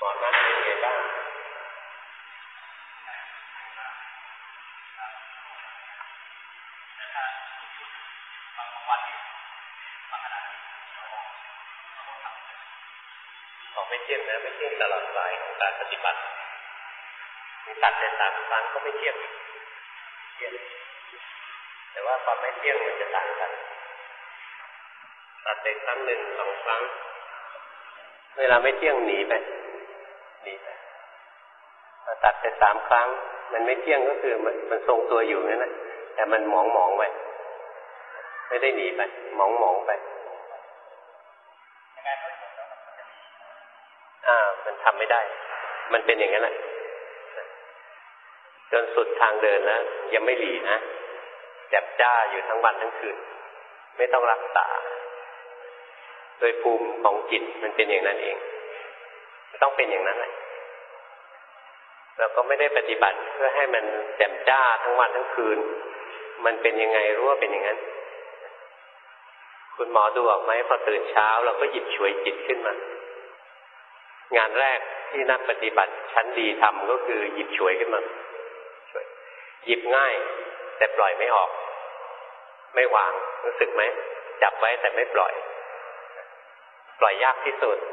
หมอนัดเป็นไงบ้างของไม่เที่ยงนะไม่เที่ยงตลอดสายของการปฏิบัติตัดแต่3 ครั้งก็ไม่เที่ยงแต่ว่าความไม่เที่ยงมันจะต่างกันตัดแต่ครั้ง1 2 ครั้งเวลาไม่เที่ยงหนีไปตัดไป3 ครั้งมันไม่เที่ยงก็คือมันทรงตัวอยู่นั่นแหละแต่มันหมองไปไม่ได้หนีไปหมองไปมันทำไม่ได้มันเป็นอย่างนั้นแหละจนสุดทางเดินแล้วยังไม่หลีนะแจ่มจ้าอยู่ทั้งวันทั้งคืนไม่ต้องรักษาโดยภูมิของจิตมันเป็นอย่างนั้นเองต้องเป็นอย่างนั้นแหละเราก็ไม่ได้ปฏิบัติเพื่อให้มันแจ่มจ้าทั้งวันทั้งคืนมันเป็นยังไงรู้ว่าเป็นอย่างนั้นคุณหมอดูออกไหมพอตื่นเช้าเราก็หยิบฉวยจิตขึ้นมางานแรกที่นักปฏิบัติชั้นดีทำก็คือหยิบฉวยขึ้นมาหยิบง่ายแต่ปล่อยไม่ออกไม่วางรู้สึกไหมจับไว้แต่ไม่ปล่อยยากที่สุด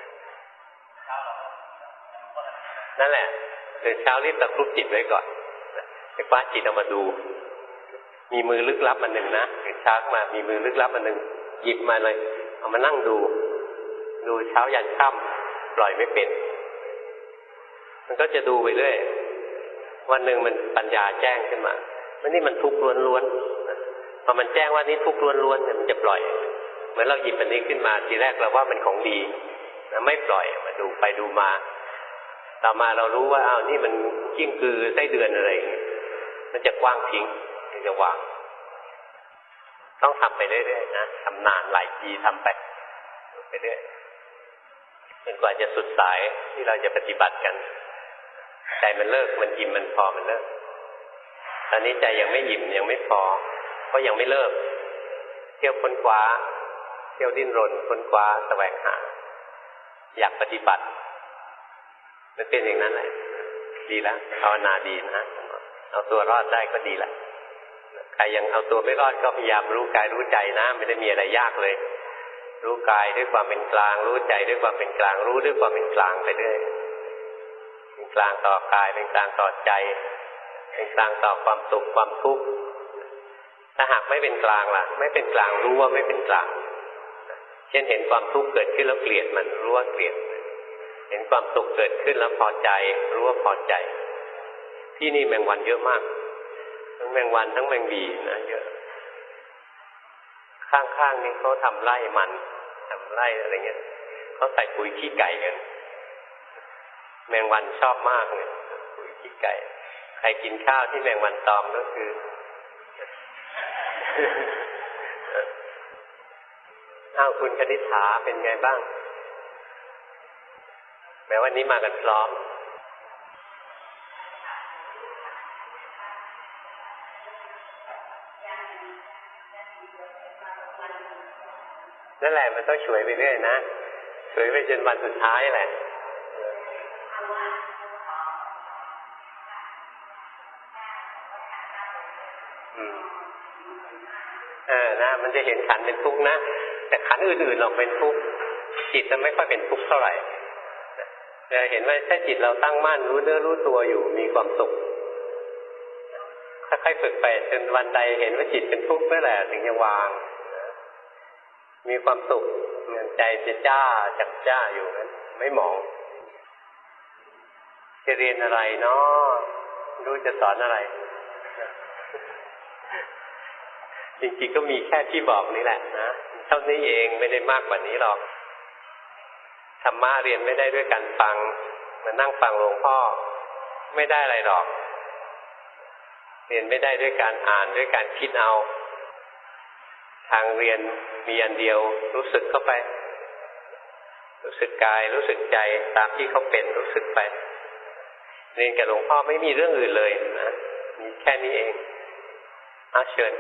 นั่นแหละตื่นเช้ารีบตะครุบจิตไว้ก่อนไปคว้าจิตออกมาดูมีมือลึกลับอันหนึ่งนะตื่นเช้ามามีมือลึกลับอันหนึ่งหยิบมาเลยเอามานั่งดูเช้ายันค่ำปล่อยไม่เป็นมันก็จะดูไปเรื่อยวันหนึ่งมันปัญญาแจ้งขึ้นมาว่านี่มันทุกข์ล้วนๆพอมันแจ้งว่านี่ทุกข์ล้วนๆเนี่ยมันจะปล่อยเหมือนเราหยิบอันนี้ขึ้นมาทีแรกเราว่ามันของดีนะไม่ปล่อยมาดูไปดูมาต่อมาเรารู้ว่าอ้าวนี่มันกิ้งกือไส้เดือนอะไรมันจะกว้างทิ้งมันจะวางต้องทำไปเรื่อยๆนะทำนานหลายปีทำไปเรื่อยจนกว่าจะสุดสายที่เราจะปฏิบัติกันใจมันเลิกมันอิ่มมันพอมันเลิกตอนนี้ใจยังไม่อิ่มยังไม่พอก็ยังไม่เลิกเที่ยวค้นคว้าเที่ยวดิ้นรนค้นคว้าแสวงหาอยากปฏิบัติมันเป็นอย่างนั้นแหละดีแล้วภาวนาดีนะเอาตัวรอดได้ก็ดีแหละใครยังเอาตัวไม่รอดก็พยายามรู้กายรู้ใจนะไม่ได้มีอะไรยากเลยรู้กายด้วยความเป็นกลางรู้ใจด้วยความเป็นกลางรู้ด้วยความเป็นกลางไปเรื่อยเป็นกลางต่อกายเป็นกลางต่อใจเป็นกลางต่อความสุขความทุกข์ถ้าหากไม่เป็นกลางล่ะไม่เป็นกลางรู้ว่าไม่เป็นกลางเช่นเห็นความทุกข์เกิดขึ้นแล้วเกลียดมันรู้ว่าเกลียดเห็นความสุขเกิดขึ้นแล้วพอใจรู้ว่าพอใจที่นี่แมงวันเยอะมากทั้งแมงวันทั้งแมงวีนะเยอะข้างๆนี่เขาทำไร่มันทำไร่อะไรเงี้ยเขาใส่ปุ๋ยขี้ไก่กันแมงวันชอบมากเลยปุ๋ยขี้ไก่ใครกินข้าวที่แมงวันตอมก็คืออ้าวคุณคณิษฐาเป็นไงบ้างแม้วันนี้มากันพร้อมนั่นแหละมันต้องช่วยไปเรื่อยนะช่วยไปจนวันสุดท้ายแหละนะมันจะเห็นขันเป็นทุกข์นะแต่ขันอื่นๆเราเป็นทุกข์จิตจะไม่ค่อยเป็นทุกข์เท่าไหร่เราเห็นว่าถ้าจิตเราตั้งมั่นรู้เนื้อรู้ตัวอยู่มีความสุขค่อยๆฝึกไปจนวันใดเห็นว่าจิตเป็นทุกข์เมื่อไหร่ถึงจะวางมีความสุขใจจะจ้าจับจ้าอยู่นั้นไม่มองจะเรียนอะไรเนาะรู้จะสอนอะไรจริงๆก็มีแค่ที่บอกนี่แหละนะเท่านี้เองไม่ได้มากกว่านี้หรอกธรรมะเรียนไม่ได้ด้วยการฟังมานั่งฟังหลวงพ่อไม่ได้อะไรหรอกเรียนไม่ได้ด้วยการอ่านด้วยการคิดเอาทางเรียนมีอันเดียวรู้สึกเข้าไปรู้สึกกายรู้สึกใจตามที่เขาเป็นรู้สึกไปเรียนกับหลวงพ่อไม่มีเรื่องอื่นเลยนะมีแค่นี้เองเชิญ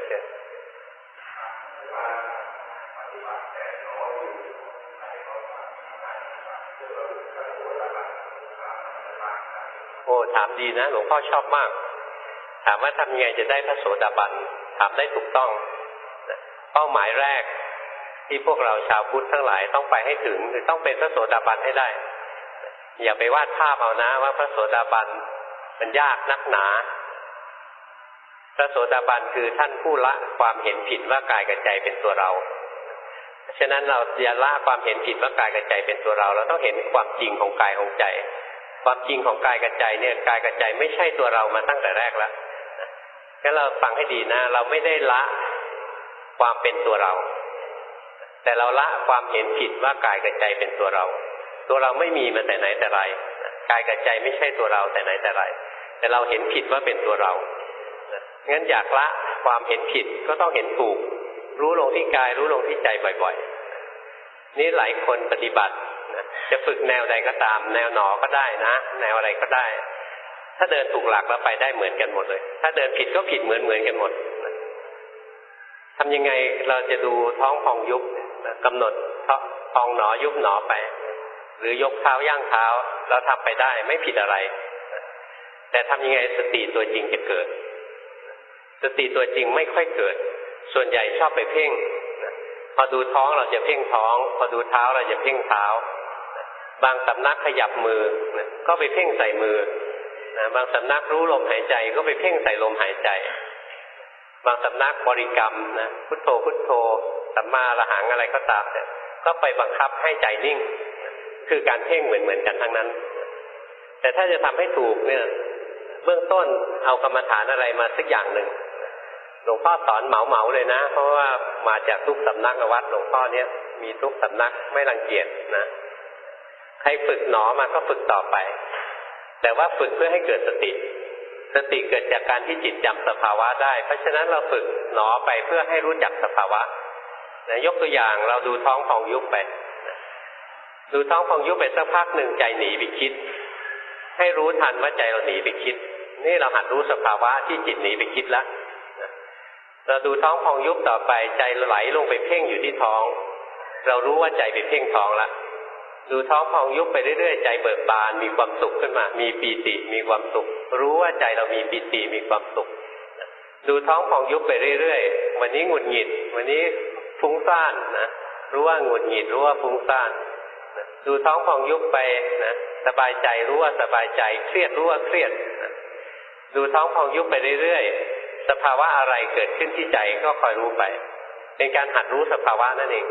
โอ้ถามดีนะหลวงพ่อชอบมากถามว่าทำยังไงจะได้พระโสดาบันถามได้ถูกต้องเป้าหมายแรกที่พวกเราชาวพุทธทั้งหลายต้องไปให้ถึงคือต้องเป็นพระโสดาบันให้ได้อย่าไปวาดภาพเอานะว่าพระโสดาบันมันยากนักหนาพระโสดาบันคือท่านผู้ละความเห็นผิดว่ากายกับใจเป็นตัวเราเพราะฉะนั้นเราอย่าละความเห็นผิดว่ากายกับใจเป็นตัวเราเราต้องเห็นความจริงของกายของใจความจริงของกายกับใจเนี่ยกายกับใจไม่ใช่ตัวเรามาตั้งแต่แรกแล้วงั้นเราฟังให้ดีนะเราไม่ได้ละความเป็นตัวเราแต่เราละความเห็นผิดว่ากายกับใจเป็นตัวเราตัวเราไม่มีมาแต่ไหนแต่ไรกายกับใจไม่ใช่ตัวเราแต่ไหนแต่ไรแต่เราเห็นผิดว่าเป็นตัวเรางั้นอยากละความเห็นผิดก็ต้องเห็นถูกรู้ลงที่กายรู้ลงที่ใจบ่อยๆนี่หลายคนปฏิบัติจะฝึกแนวใดก็ตามแนวหนอก็ได้นะแนวอะไรก็ได้ถ้าเดินถูกหลักแล้วไปได้เหมือนกันหมดเลยถ้าเดินผิดก็ผิดเหมือนกันหมดทำยังไงเราจะดูท้องพองยุบกำหนดพองหนอยุบหนอไปหรือยกเท้าย่างเท้าเราทำไปได้ไม่ผิดอะไรแต่ทำยังไงสติตัวจริงจะเกิดสติตัวจริงไม่ค่อยเกิดส่วนใหญ่ชอบไปเพ่งพอดูท้องเราจะเพ่งท้องพอดูเท้าเราจะเพ่งเท้าบางสำนักขยับมือก็ไปเพ่งใส่มือบางสำนักรู้ลมหายใจก็ไปเพ่งใส่ลมหายใจบางสำนักบริกรรมนะพุทโธพุทโธสัมมาอรหังอะไรก็ตามเนี่ยก็ไปบังคับให้ใจนิ่งคือการเพ่งเหมือนกันทั้งนั้นแต่ถ้าจะทำให้ถูกเนี่ยเบื้องต้นเอากรรมฐานอะไรมาสักอย่างหนึ่งหลวงพ่อสอนเหมาเลยนะเพราะว่ามาจากทุกสำนักวัดหลวงพ่อเนี่ยมีทุกสำนักไม่รังเกียจนะใครฝึกหนอมาก็ฝึกต่อไปแต่ว่าฝึกเพื่อให้เกิดสติสติเกิดจากการที่จิตจำสภาวะได้เพราะฉะนั้นเราฝึกหนอไปเพื่อให้รู้จักสภาวะยกตัวอย่างเราดูท้องพองยุบไปดูท้องพองยุบไปสักพักหนึ่งใจหนีไปคิดให้รู้ทันว่าใจเราหนีไปคิดนี่เราหัดรู้สภาวะที่จิตหนีไปคิดแล้วเราดูท้องพองยุบต่อไปใจไหลลงไปเพ่งอยู่ที่ท้องเรารู้ว่าใจไปเพ่งท้องละดูท้องพองยุบไปเรื่อยๆใจเบิกบานมีความสุขขึ้นมามีปีติมีความสุขรู้ว่าใจเรามีปีติมีความสุขดูท้องพองยุบไปเรื่อยๆวันนี้หงุดหงิดวันนี้ฟุ้งซ่านนะรู้ว่าหงุดหงิดรู้ว่าฟุ้งซ่านดูท้องพองยุบไปนะสบายใจรู้ว่าสบายใจเครียดรู้ว่าเครียดดูท้องพองยุบไปเรื่อยๆสภาวะอะไรเกิดขึ้นที่ใจก็คอยรู้ไปเป็นการหัดรู้สภาวะนั่นเอง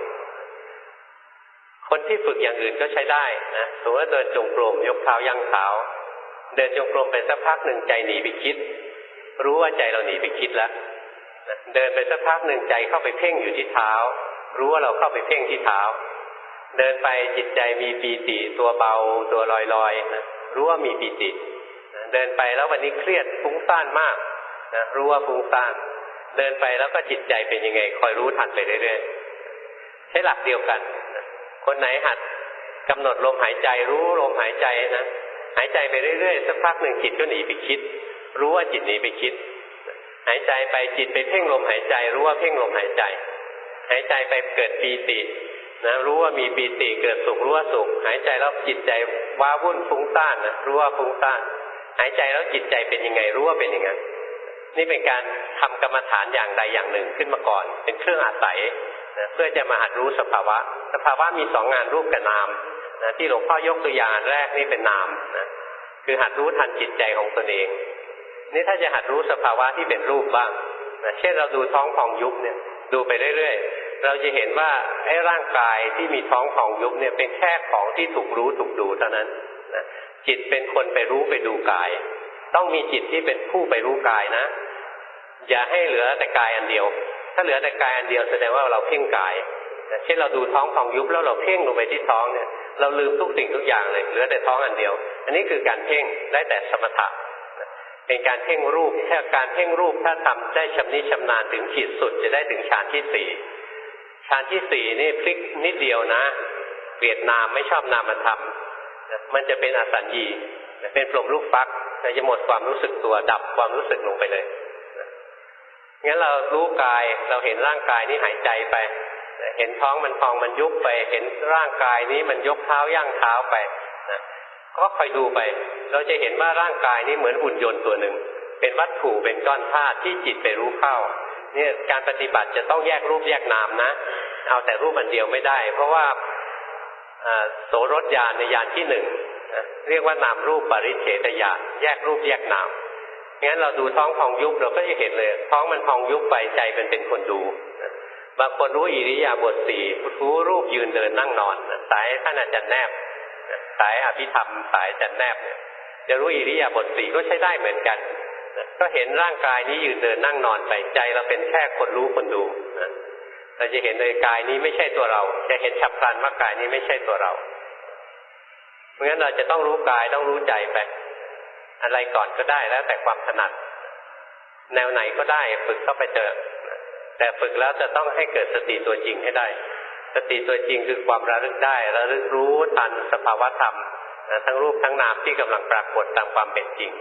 คนที่ฝึกอย่างอื่นก็ใช้ได้นะสมมติว่าเดินจงกรมยกเท้าย่างเท้าเดินจงกรมไปสักพักหนึ่งใจหนีไปคิดรู้ว่าใจเราหนีไปคิดแล้วเดินไปสักพักหนึ่งใจเข้าไปเพ่งอยู่ที่เท้ารู้ว่าเราเข้าไปเพ่งที่เท้าเดินไปจิตใจมีปีติตัวเบาตัวลอยๆนะรู้ว่ามีปีติเดินไปแล้ววันนี้เครียดฟุ้งซ่านมากนะรู้ว่าฟุ้งซ่านเดินไปแล้วก็จิตใจเป็นยังไงคอยรู้ทันไปเรื่อยๆใช้หลักเดียวกันคนไหนหัดกำหนดลมหายใจรู้ลมหายใจนะหายใจไปเรื่อยๆสักพักหนึ่งจิตก็หนีไปคิดรู้ว่าจิตหนีไปคิดหายใจไปจิตไปเพ่งลมหายใจรู้ว่าเพ่งลมหายใจหายใจไปเกิดปีตินะรู้ว่ามีปีติเกิดสุขรู้ว่าสุขหายใจแล้วจิตใจว้าวุ่นฟุ้งซ่านนะรู้ว่าฟุ้งซ่านหายใจแล้วจิตใจเป็นยังไงรู้ว่าเป็นอย่างนั้นนี่เป็นการทำกรรมฐานอย่างใดอย่างหนึ่งขึ้นมาก่อนเป็นเครื่องอาศัยเพื่อจะมาหัดรู้สภาวะสภาวะมีสองงานรูปกับนามนะที่หลวงพ่อยกตัวอย่างแรกนี่เป็นนามนะคือหัดรู้ทันจิตใจของตนเองนี่ถ้าจะหัดรู้สภาวะที่เป็นรูปบ้างนะเช่นเราดูท้องพองยุบเนี่ยดูไปเรื่อยๆเราจะเห็นว่าไอ้ร่างกายที่มีท้องพองยุบเนี่ยเป็นแค่ของที่ถูกรู้ถูกดูเท่านั้นนะจิตเป็นคนไปรู้ไปดูกายต้องมีจิตที่เป็นผู้ไปรู้กายนะอย่าให้เหลือแต่กายอันเดียวถ้าเหลือแต่กายอันเดียวแสดงว่าเราเพ่งกายเช่นเราดูท้องพองยุบแล้วเราเพ่งลงไปที่ท้องเนี่ยเราลืมทุกสิ่งทุกอย่างเลยเหลือแต่ท้องอันเดียวอันนี้คือการเพ่งได้แต่สมถะเป็นการเพ่งรูปถ้าการเพ่งรูปถ้าทำได้ชำนิชำนาญถึงขีดสุดจะได้ถึงฌานที่สี่ฌานที่สี่นี่พลิกนิดเดียวนะเปลี่ยนนามไม่ชอบนามธรรมมันจะเป็นอสัญญีเป็นปลมลูกฟักจะหมดความรู้สึกตัวดับความรู้สึกลงไปเลยงั้นเรารู้กายเราเห็นร่างกายนี้หายใจไปเห็นท้องมันพองมันยุบไปเห็นร่างกายนี้มันยกเท้าย่างเท้าไปนะคก็คอยดูไปเราจะเห็นว่าร่างกายนี้เหมือนหุ่นยนต์ตัวหนึ่งเป็นวัตถุเป็นก้อนธาตุที่จิตไปรู้เข้าเนี่ยการปฏิบัติจะต้องแยกรูปแยกนามนะเอาแต่รูปอันเดียวไม่ได้เพราะว่าโสรถญาณในญาณที่หนึ่งเรียกว่านามรูปปริเฉทญาณแยกรูปแยกนามงั้นเราดูท้องพองยุบเราก็จะเห็นเลยท้องมันพองยุบไปใจเป็นคนดูบางคนรู้อิริยาบถสี่รู้รูปยืนเดินนั่งนอนสายท่านอาจารย์แนบสายอภิธรรมสายอาจารย์แนบเนี่ยจะรู้อิริยาบถสี่ก็ใช้ได้เหมือนกันก็เห็นร่างกายนี้ยืนเดินนั่งนอนไปใจเราเป็นแค่คนรู้คนดูเราจะเห็นเลยกายนี้ไม่ใช่ตัวเราจะเห็นฉับพลันว่ากายนี้ไม่ใช่ตัวเราเพราะงั้นเราจะต้องรู้กายต้องรู้ใจไปอะไรก่อนก็ได้แล้วแต่ความถนัดแนวไหนก็ได้ฝึกเข้าไปเถอะแต่ฝึกแล้วจะต้องให้เกิดสติตัวจริงให้ได้สติตัวจริงคือความระลึกได้ระลึกรู้ทันสภาวธรรมทั้งรูปทั้งนามที่กำลังปรากฏตามความเป็นจริง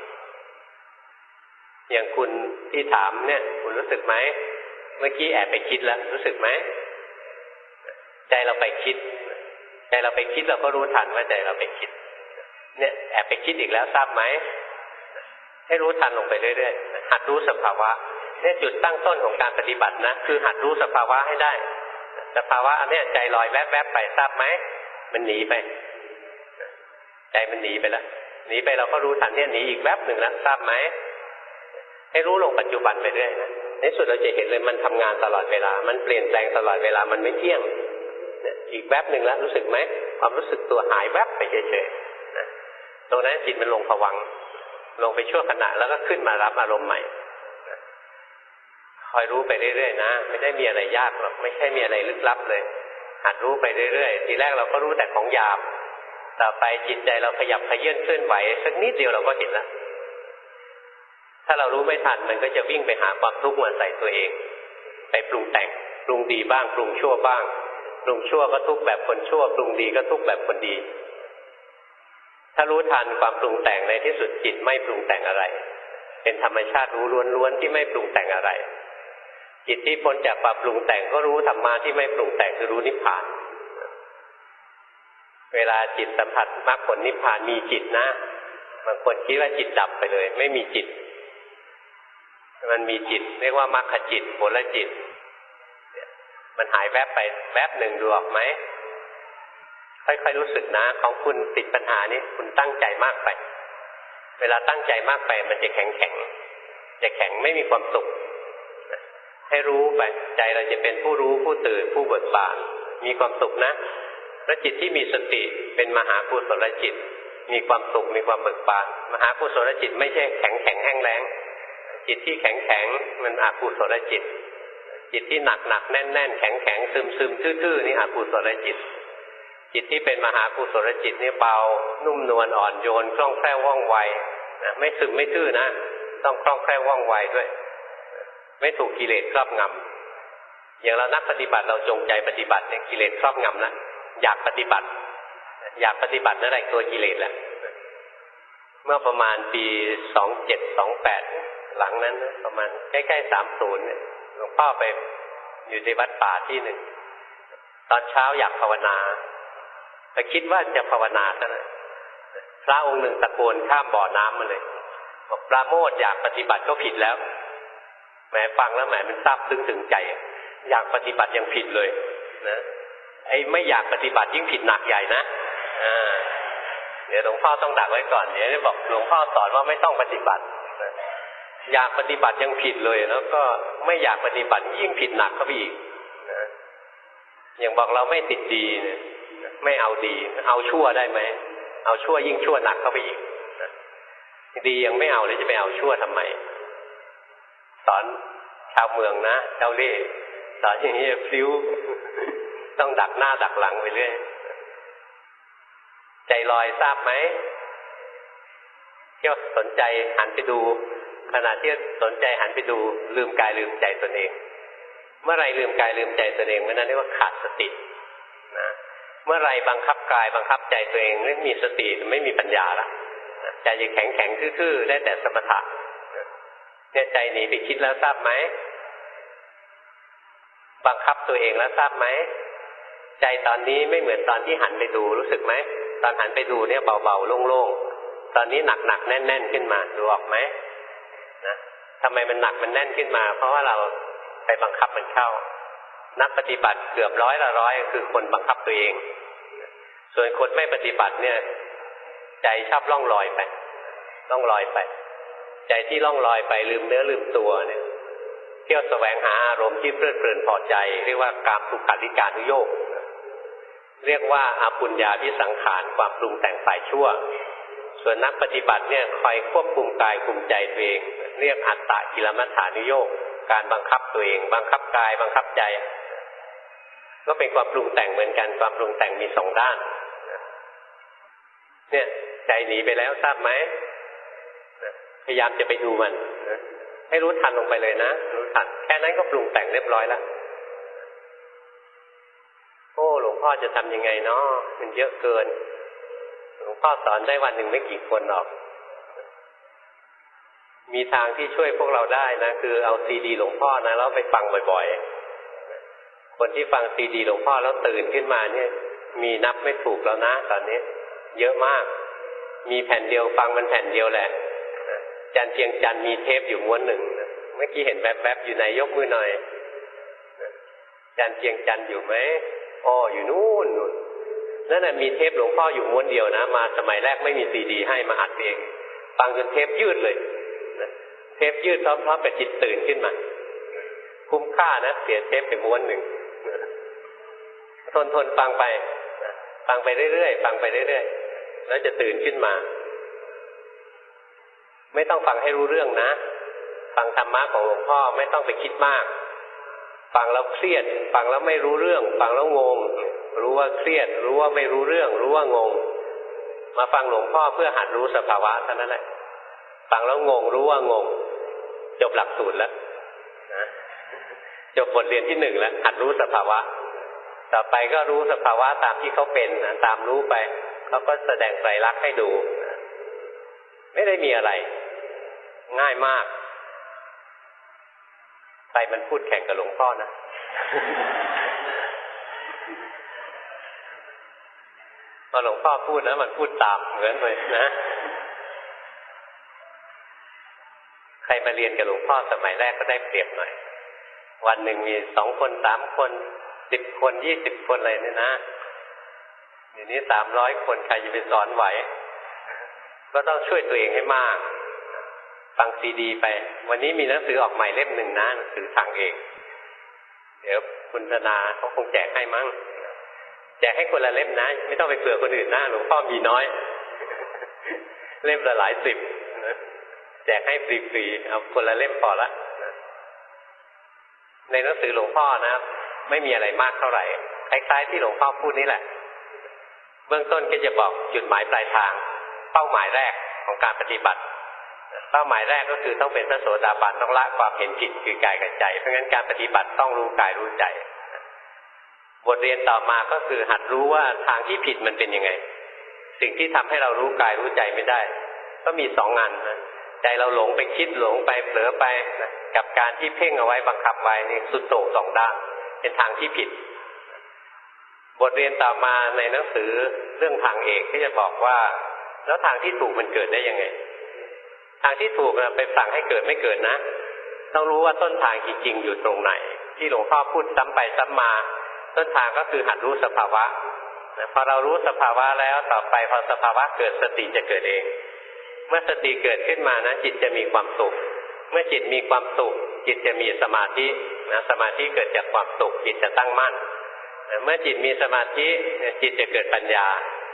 อย่างคุณที่ถามเนี่ยคุณรู้สึกไหมเมื่อกี้แอบไปคิดแล้วรู้สึกไหมใจเราไปคิดใจเราไปคิดเราก็รู้ทันว่าใจเราไปคิดเนี่ยแอบไปคิดอีกแล้วทราบไหมให้รู้ทันลงไปเรื่อยๆหัดรู้สภาวะเนี่ยจุดตั้งต้นของการปฏิบัตินะคือหัดรู้สภาวะให้ได้สภาวะอันนี้ใจลอยแวบๆไปทราบไหมมันหนีไปใจมันหนีไปแล้วหนีไปเราก็รู้ทันเนี่ยหนีอีกแวบหนึ่งแล้วทราบไหมให้รู้ลงปัจจุบันไปเรื่อยนะในสุดเราจะเห็นเลยมันทำงานตลอดเวลามันเปลี่ยนแปลงตลอดเวลามันไม่เที่ยงอีกแวบหนึ่งแล้วรู้สึกไหมความรู้สึกตัวหายแวบไปเฉยๆตรงนั้นจิตมันลงภวังค์ลงไปชั่วขณะแล้วก็ขึ้นมารับอารมณ์ใหม่คอยรู้ไปเรื่อยๆนะไม่ได้มีอะไรยากหรอกไม่ใช่มีอะไรลึกลับเลยหัดรู้ไปเรื่อยๆทีแรกเราก็รู้แต่ของหยาบต่อไปจิตใจเราขยับขยื่นเคลื่อนไหวสักนิดเดียวเราก็เห็นแล้วถ้าเรารู้ไม่ทันมันก็จะวิ่งไปหาความทุกข์มาใส่ตัวเองไปปรุงแต่งปรุงดีบ้างปรุงชั่วบ้างปรุงชั่วก็ทุกข์แบบคนชั่วปรุงดีก็ทุกข์แบบคนดีถ้ารู้ทันความปรุงแต่งในที่สุดจิตไม่ปรุงแต่งอะไรเป็นธรรมชาติรู้ล้วนๆที่ไม่ปรุงแต่งอะไรจิตที่พ้นจากความปรุงแต่งก็รู้ธรรมะที่ไม่ปรุงแต่งคือรู้นิพพานเวลาจิตสัมผัสมรรคผลนิพพานมีจิตนะบางคนคิดว่าจิตดับไปเลยไม่มีจิตมันมีจิตเรียกว่ามรรคจิตผลจิตมันหายแวบไปแวบหนึ่งดูออกไหมค่อยๆรู้สึกนะของคุณติดปัญหานี้คุณตั้งใจมากไปเวลาตั้งใจมากไปมันจะแข็งจะแข็งไม่มีความสุขให้รู้ไปใจเราจะเป็นผู้รู้ผู้ตื่นผู้เบิกบานมีความสุขนะแล้วจิตที่มีสติเป็นมหากุศลจิตมีความสุขมีความเบิกบานมหากุศลจิตไม่ใช่แข็งแห้งแล้งจิตที่แข็งมันอกุศลจิตจิตที่หนักแน่นแข็งซึมทื่อๆนี่อกุศลจิตจิตที่เป็นมหากุศลจิตนี่เบานุ่มนวลอ่อนโยนคล่องแคล่วว่องไวนะไม่ซึมไม่ทื่อนะต้องคล่องแคล่วว่องไวด้วยไม่ถูกกิเลสครอบงำอย่างเรานักปฏิบัติเราจงใจปฏิบัติเนี่ยกิเลสครอบงำนะอยากปฏิบัตินั่นแหละตัวกิเลสแหละเมื่อประมาณปี27-28หลังนั้นนะประมาณใกล้ๆ30เนี่ยหลวงพ่อไปอยู่ในวัดป่าที่หนึ่งตอนเช้าอยากภาวนาแต่คิดว่าจะภาวนาซะนะพระองค์หนึ่งตะโกนข้ามบ่อน้ำมาเลยบอกปราโมทย์อยากปฏิบัติก็ผิดแล้วแหมฟังแล้วแหมมันซาบซึ้งถึงใจอยากปฏิบัติยังผิดเลยนะไอ้ไม่อยากปฏิบัติยิ่งผิดหนักใหญ่นะเดี๋ยวหลวงพ่อต้องดักไว้ก่อนเดี๋ยวจะบอกหลวงพ่อสอนว่าไม่ต้องปฏิบัติอยากปฏิบัติยังผิดเลยแล้วก็ไม่อยากปฏิบัติยิ่งผิดหนักเข้าไปอีกนะอย่างบอกเราไม่ติดดีเนี่ยไม่เอาดีเอาชั่วได้ไหมเอาชั่วยิ่งชั่วหนักเข้าไปอีกนะดียังไม่เอาเลยจะไปเอาชั่วทำไมสอนชาวเมืองนะเจ้าเล่ห์สอนอย่างนี้พลิ้วต้องดักหน้าดักหลังไปเรื่อยใจลอยทราบไหมเที่ยวสนใจหันไปดูขณะที่สนใจหันไปดูลืมกายลืมใจตนเองเมื่อไรลืมกายลืมใจตนเองเมื่อนั้นเรียกว่าขาดสตินะเมื่อไรบังคับกายบังคับใจตัวเองไม่มีสติไม่มีปัญญาละใจจะแข็งทื่อๆได้แต่สมถะเนี่ยใจหนีไปคิดแล้วทราบไหมบังคับตัวเองแล้วทราบไหมใจตอนนี้ไม่เหมือนตอนที่หันไปดูรู้สึกไหมตอนหันไปดูเนี่ยเบาๆโล่งๆตอนนี้หนักๆแน่นๆขึ้นมาดูออกไหมนะทำไมมันหนักมันแน่นขึ้นมาเพราะว่าเราไปบังคับมันเข้านักปฏิบัติเกือบ100 ละ 100คือคนบังคับตัวเองส่วนคนไม่ปฏิบัติเนี่ยใจชอบล่องลอยไปใจที่ล่องลอยไปลืมเนื้อลืมตัวเนี่ยเที่ยวแสวงหาอารมณ์ที่เพลิดเพลินพอใจเรียกว่ากามสุขาริการนุโยคเรียกว่าอปุญญาวิสังขารความปรุงแต่งฝ่ายชั่วส่วนนักปฏิบัติเนี่ยคอยควบคุมกายคุมใจตัวเองเรียกอัตตกิลมัฏฐานุโยคการบังคับตัวเองบังคับกายบังคับใจก็เป็นความปรุงแต่งเหมือนกันความปรุงแต่งมี2 ด้านเนี่ยใจหนีไปแล้วทราบไหมพยายามจะไปดูมันให้รู้ทันลงไปเลยนะรู้ทันแค่นั้นก็ปรุงแต่งเรียบร้อยแล้วโอ้หลวงพ่อจะทำยังไงเนาะมันเยอะเกินหลวงพ่อสอนได้วันหนึ่งไม่กี่คนหรอกมีทางที่ช่วยพวกเราได้นะคือเอาซีดีหลวงพ่อนะแล้วไปฟังบ่อยๆคนที่ฟังซีดีหลวงพ่อแล้วตื่นขึ้นมาเนี่ยมีนับไม่ถูกแล้วนะตอนนี้เยอะมากมีแผ่นเดียวฟังมันแผ่นเดียวแหละจันเจียงจันมีเทปอยู่ม้วนหนึ่งเมื่อกี้เห็นแวบๆอยู่ไหนยกมือหน่อยจันเจียงจันอยู่ไหมอ๋ออยู่นู่นนั่นน่ะมีเทปหลวงพ่ออยู่ม้วนเดียวนะมาสมัยแรกไม่มีซีดีให้มาอัดเองฟังจนเทปยืดเลยเทปยืดพร้อมๆกับจิตตื่นขึ้นมาคุ้มค่านะเสียเทปไปม้วนหนึ่งทนฟังไปเรื่อยๆฟังไปเรื่อยๆแล้วจะตื่นขึ้นมาไม่ต้องฟังให้รู้เรื่องนะฟังธรรมะของหลวงพ่อไม่ต้องไปคิดมากฟังแล้วเครียดฟังแล้วไม่รู้เรื่องฟังแล้วงงรู้ว่าเครียดรู้ว่าไม่รู้เรื่องรู้ว่างงมาฟังหลวงพ่อเพื่อหัดรู้สภาวะเท่านั้นแหละฟังแล้วงงรู้ว่างงจบหลักสูตรแล้วนะจบบทเรียนที่1แล้วหัดรู้สภาวะต่อไปก็รู้สภาวะตามที่เขาเป็นนะตามรู้ไปเขาก็แสดงไตรลักษณ์ให้ดูไม่ได้มีอะไรง่ายมากใครมันพูดแข่งกับหลวงพ่อนะ พอหลวงพ่อพูดนะมันพูดตามเหมือนเลยนะใครมาเรียนกับหลวงพ่อสมัยแรกก็ได้เปรียบหน่อยวันหนึ่งมี2 คน 3 คน10 คน20 คนอะไรเนี่ยนะเดี๋ยวนี้300 คนใครจะไปสอนไหวก็ต้องช่วยตัวเองให้มากฟังซีดีไปวันนี้มีหนังสือออกใหม่เล่ม 1นะหนังสือสั่งเองเดี๋ยวคุณธนาเขาคงแจกให้มั้งแจกให้คนละเล่มนะไม่ต้องไปเผื่อคนอื่นนะหลวงพ่อมีน้อยเล่มละหลายสิบแจกให้ฟรีๆเอาคนละเล่มพอละในหนังสือหลวงพ่อนะไม่มีอะไรมากเท่าไหร่คล้ายๆที่หลวงพ่อพูดนี่แหละเบื้องต้นก็จะบอกจุดหมายปลายทางเป้าหมายแรกของการปฏิบัติเป้าหมายแรกก็คือต้องเป็นพระโสดาบันต้องละความเห็นผิดคือกายกับใจเพราะงั้นการปฏิบัติต้องรู้กายรู้ใจบทเรียนต่อมาก็คือหัดรู้ว่าทางที่ผิดมันเป็นยังไงสิ่งที่ทำให้เรารู้กายรู้ใจไม่ได้ก็มี2 อันนะใจเราหลงไปคิดหลงไปเผลอไปนะกับการที่เพ่งเอาไว้บังคับไว้นี่สุดโต่ง2 ด้านเป็นทางที่ผิดบทเรียนต่อมาในหนังสือเรื่องทางเอกที่จะบอกว่าแล้วทางที่ถูกมันเกิดได้ยังไงทางที่ถูกไปสั่งให้เกิดไม่เกิดนะต้องรู้ว่าต้นทางจริงๆอยู่ตรงไหนที่หลวงพ่อพูดซ้ำไปซ้ำมาต้นทางก็คือหัดรู้สภาวะพอเรารู้สภาวะแล้วต่อไปพอสภาวะเกิดสติจะเกิดเองเมื่อสติเกิดขึ้นมานะจิตจะมีความสุขเมื่อจิตมีความสุขจิตจะมีสมาธินะสมาธิเกิดจากความสุขจิตจะตั้งมั่นเมื่อจิตมีสมาธิจิตจะเกิดปัญญา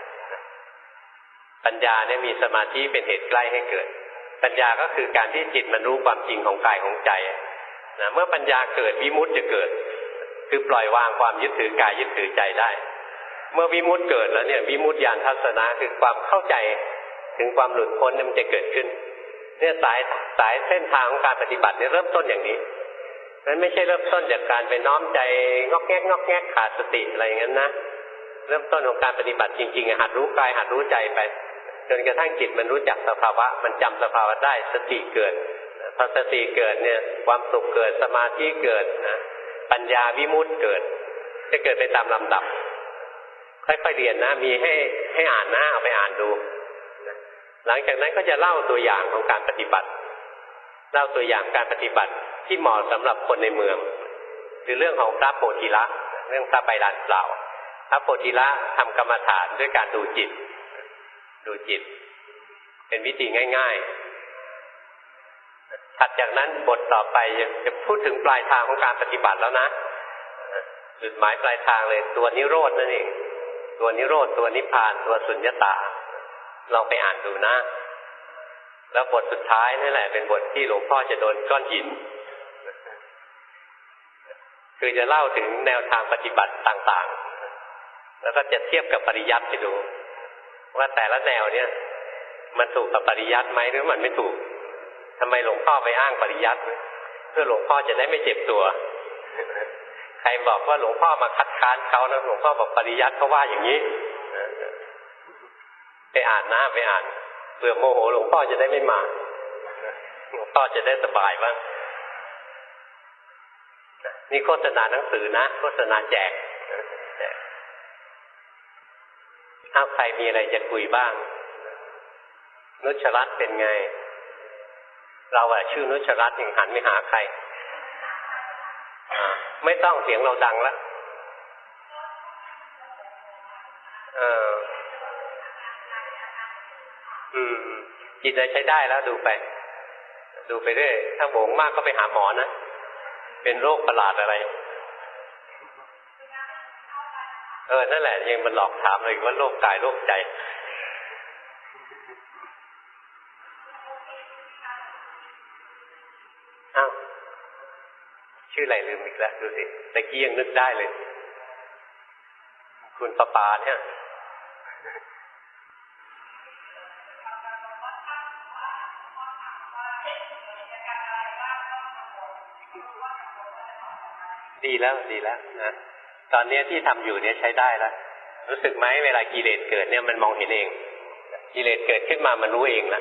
ปัญญาเนี่ยมีสมาธิเป็นเหตุใกล้ให้เกิดปัญญาก็คือการที่จิตมันรู้ความจริงของกายของใจนะเมื่อปัญญาเกิดวิมุตติจะเกิดคือปล่อยวางความยึดถือกายยึดถือใจได้เมื่อวิมุตติเกิดแล้วเนี่ยวิมุตติญาณทัศนะคือความเข้าใจถึงความหลุดพ้นมันจะเกิดขึ้นเนี่ยสายเส้นทางของการปฏิบัติเนี่ยเริ่มต้นอย่างนี้นั้นไม่ใช่เริ่มต้นจากการไปน้อมใจงอกแงกขาดสติอะไรอย่างนั้นนะเริ่มต้นของการปฏิบัติจริงๆหัดรู้กายหัดรู้ใจไปจนกระทั่งจิตมันรู้จักสภาวะมันจำสภาวะได้สติเกิดพอสติเกิดเนี่ยความสุขเกิดสมาธิเกิดนะปัญญาวิมุตติเกิดจะเกิดไปตามลำดับค่อยๆเรียนนะมีให้อ่านนะเอาไปอ่านดูหลังจากนั้นก็จะเล่าตัวอย่างของการปฏิบัติเล่าตัวอย่างการปฏิบัติที่เหมาะสำหรับคนในเมืองคือเรื่องของพระโพธิละเรื่องพระใบลานเปล่าพระโพธิละทำกรรมฐานด้วยการดูจิตเป็นวิธีง่ายๆถัดจากนั้นบทต่อไปจะพูดถึงปลายทางของการปฏิบัติแล้วนะจุดหมายปลายทางเลยตัวนิโรธนั่นเองตัวนิโรธตัวนิพพานตัวสุญญตาลองไปอ่านดูนะแล้วบทสุดท้ายนี่แหละเป็นบทที่หลวงพ่อจะโดนก้อนหินคือจะเล่าถึงแนวทางปฏิบัติต่างๆแล้วก็จะเทียบกับปริยัติไปดูว่าแต่ละแนวเนี่ยมันถูกกับปริยัติไหมหรือมันไม่ถูกทำไมหลวงพ่อไปอ้างปริยัติเพื่อหลวงพ่อจะได้ไม่เจ็บตัวใครบอกว่าหลวงพ่อมาคัดค้านเขานะหลวงพ่อบอกปริยัติเขาว่าอย่างนี้ไปอ่านนะไปอ่านเผื่อโมโหหลวงพ่อจะได้ไม่มาหลวงพ่อจะได้สบายบ้างนี่โฆษณาหนังสือนะโฆษณาแจกถ้าใครมีอะไรจะคุยบ้างนุชรัตน์เป็นไงเราชื่อนุชรัตน์ยังหันไม่หาใครไม่ต้องเสียงเราดังแล้วจิตใจใช้ได้แล้วดูไปเรื่อยถ้าโหงมากก็ไปหาหมอนะเป็นโรคประหลาดอะไรนั่นแหละยังมันหลอกถามเลยว่าโรคกายโรคใจอ้าวชื่ออะไรลืมอีกแล้วดูสิตะกี้ยังนึกได้เลยคุณปาเนี่ยดีแล้วนะตอนนี้ที่ทำอยู่เนี่ยใช้ได้แล้วรู้สึกไหมเวลากิเลสเกิดเนี่ยมันมองเห็นเองกิเลสเกิดขึ้นมามันรู้เองนะ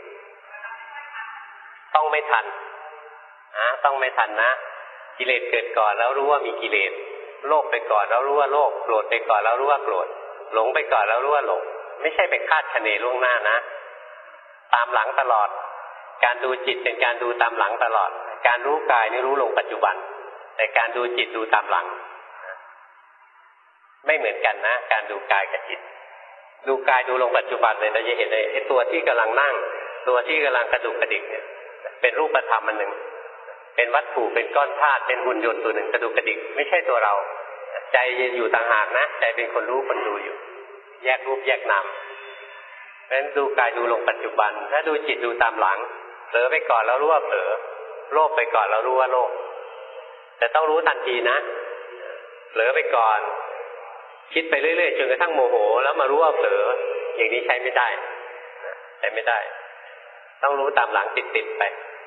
ต้องไม่ทันต้องไม่ทันนะกิเลสเกิดก่อนแล้วรู้ว่ามีกิเลสโลภไปก่อนแล้วรู้ว่าโลภโกรธไปก่อนแล้วรู้ว่าโกรธหลงไปก่อนแล้วรู้ว่าหลงไม่ใช่ไปคาดคะเนล่วงหน้านะตามหลังตลอดการดูจิตเป็นการดูตามหลังตลอดการรู้กายนี่รู้ลงปัจจุบันแต่การดูจิตดูตามหลังไม่เหมือนกันนะการดูกายกับจิตดูกายดูลงปัจจุบันเลยเราจะเห็นเลยไอ้ตัวที่กำลังนั่งตัวที่กำลังกระดุกกระดิกเนี่ยเป็นรูปธรรมอันหนึ่งเป็นวัตถุเป็นก้อนธาตุเป็นหุ่นยนต์ตัวหนึ่งกระดุกกระดิกไม่ใช่ตัวเราใจอยู่ต่างหากนะใจเป็นคนรู้คนดูอยู่แยกรูปแยกนามเพราะฉะนั้นดูกายดูลงปัจจุบันถ้าดูจิตดูตามหลังเผลอไปก่อนแล้วรู้ว่าเผลอโลภไปก่อนแล้วรู้ว่าโลภแต่ต้องรู้ทันทีนะเผลอไปก่อนคิดไปเรื่อยๆจนกระทั่งโมโหแล้วมารู้ว่าเผลออย่างนี้ใช้ไม่ได้ต้องรู้ตามหลังติดๆไป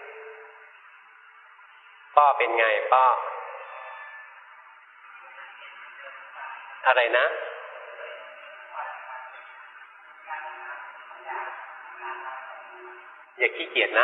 ป้อเป็นไงป้ออะไรนะอย่าขี้เกียจนะ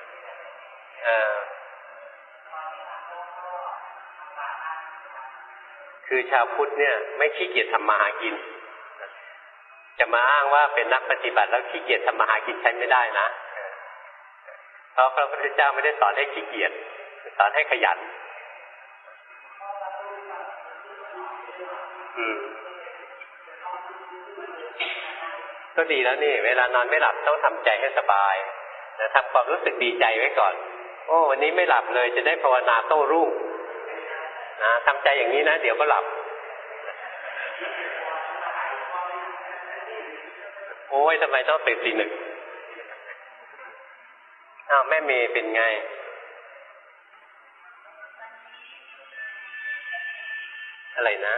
คือชาวพุทธเนี่ยไม่ขี้เกียจทำมาหากินจะมาอ้างว่าเป็นนักปฏิบัติแล้วขี้เกียจทำมาหากินใช้ไม่ได้นะเพราะพระพุทธเจ้าไม่ได้สอนให้ขี้เกียจสอนให้ขยันก็ดีแล้วนี่เวลานอนไม่หลับต้องทำใจให้สบายนะทำความรู้สึกดีใจไว้ก่อนโอ้วันนี้ไม่หลับเลยจะได้ภาวนาโต้รุ่งนะทำใจอย่างนี้นะเดี๋ยวก็หลับโอ้ยทำไมต้องตื่นตีหนึ่งแม่เมย์เป็นไงอะไรนะ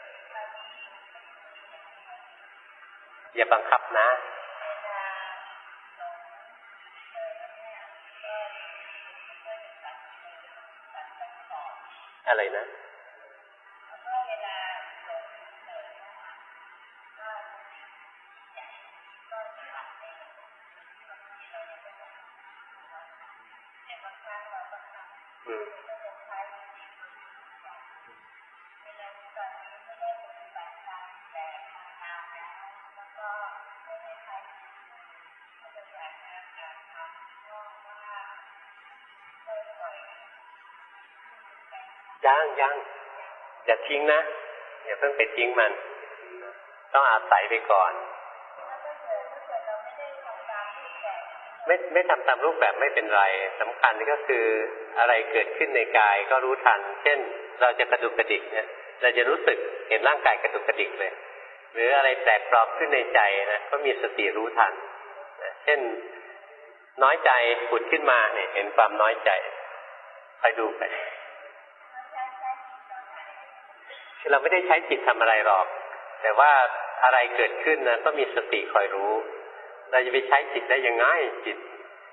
อย่าบังคับนะอะไรนะยังอย่าทิ้งนะอย่าเพิ่งไปทิ้งมันต้องอาศัยไปก่อนไม่ทำตามรูปแบบไม่เป็นไรสำคัญก็คืออะไรเกิดขึ้นในกายก็รู้ทันเช่นเราจะกระดุกกระดิกเนี่ยเราจะรู้สึกเห็นร่างกายกระดุกกระดิกเลยหรืออะไรแปลกปลอมขึ้นในใจนะก็มีสติรู้ทันเช่นน้อยใจผุดขึ้นมาเนี่ยเห็นความน้อยใจคอยดูไปคือเราไม่ได้ใช้จิตทำอะไรหรอกแต่ว่าอะไรเกิดขึ้นนะก็มีสติคอยรู้เราจะไปใช้จิตได้ยังไงจิต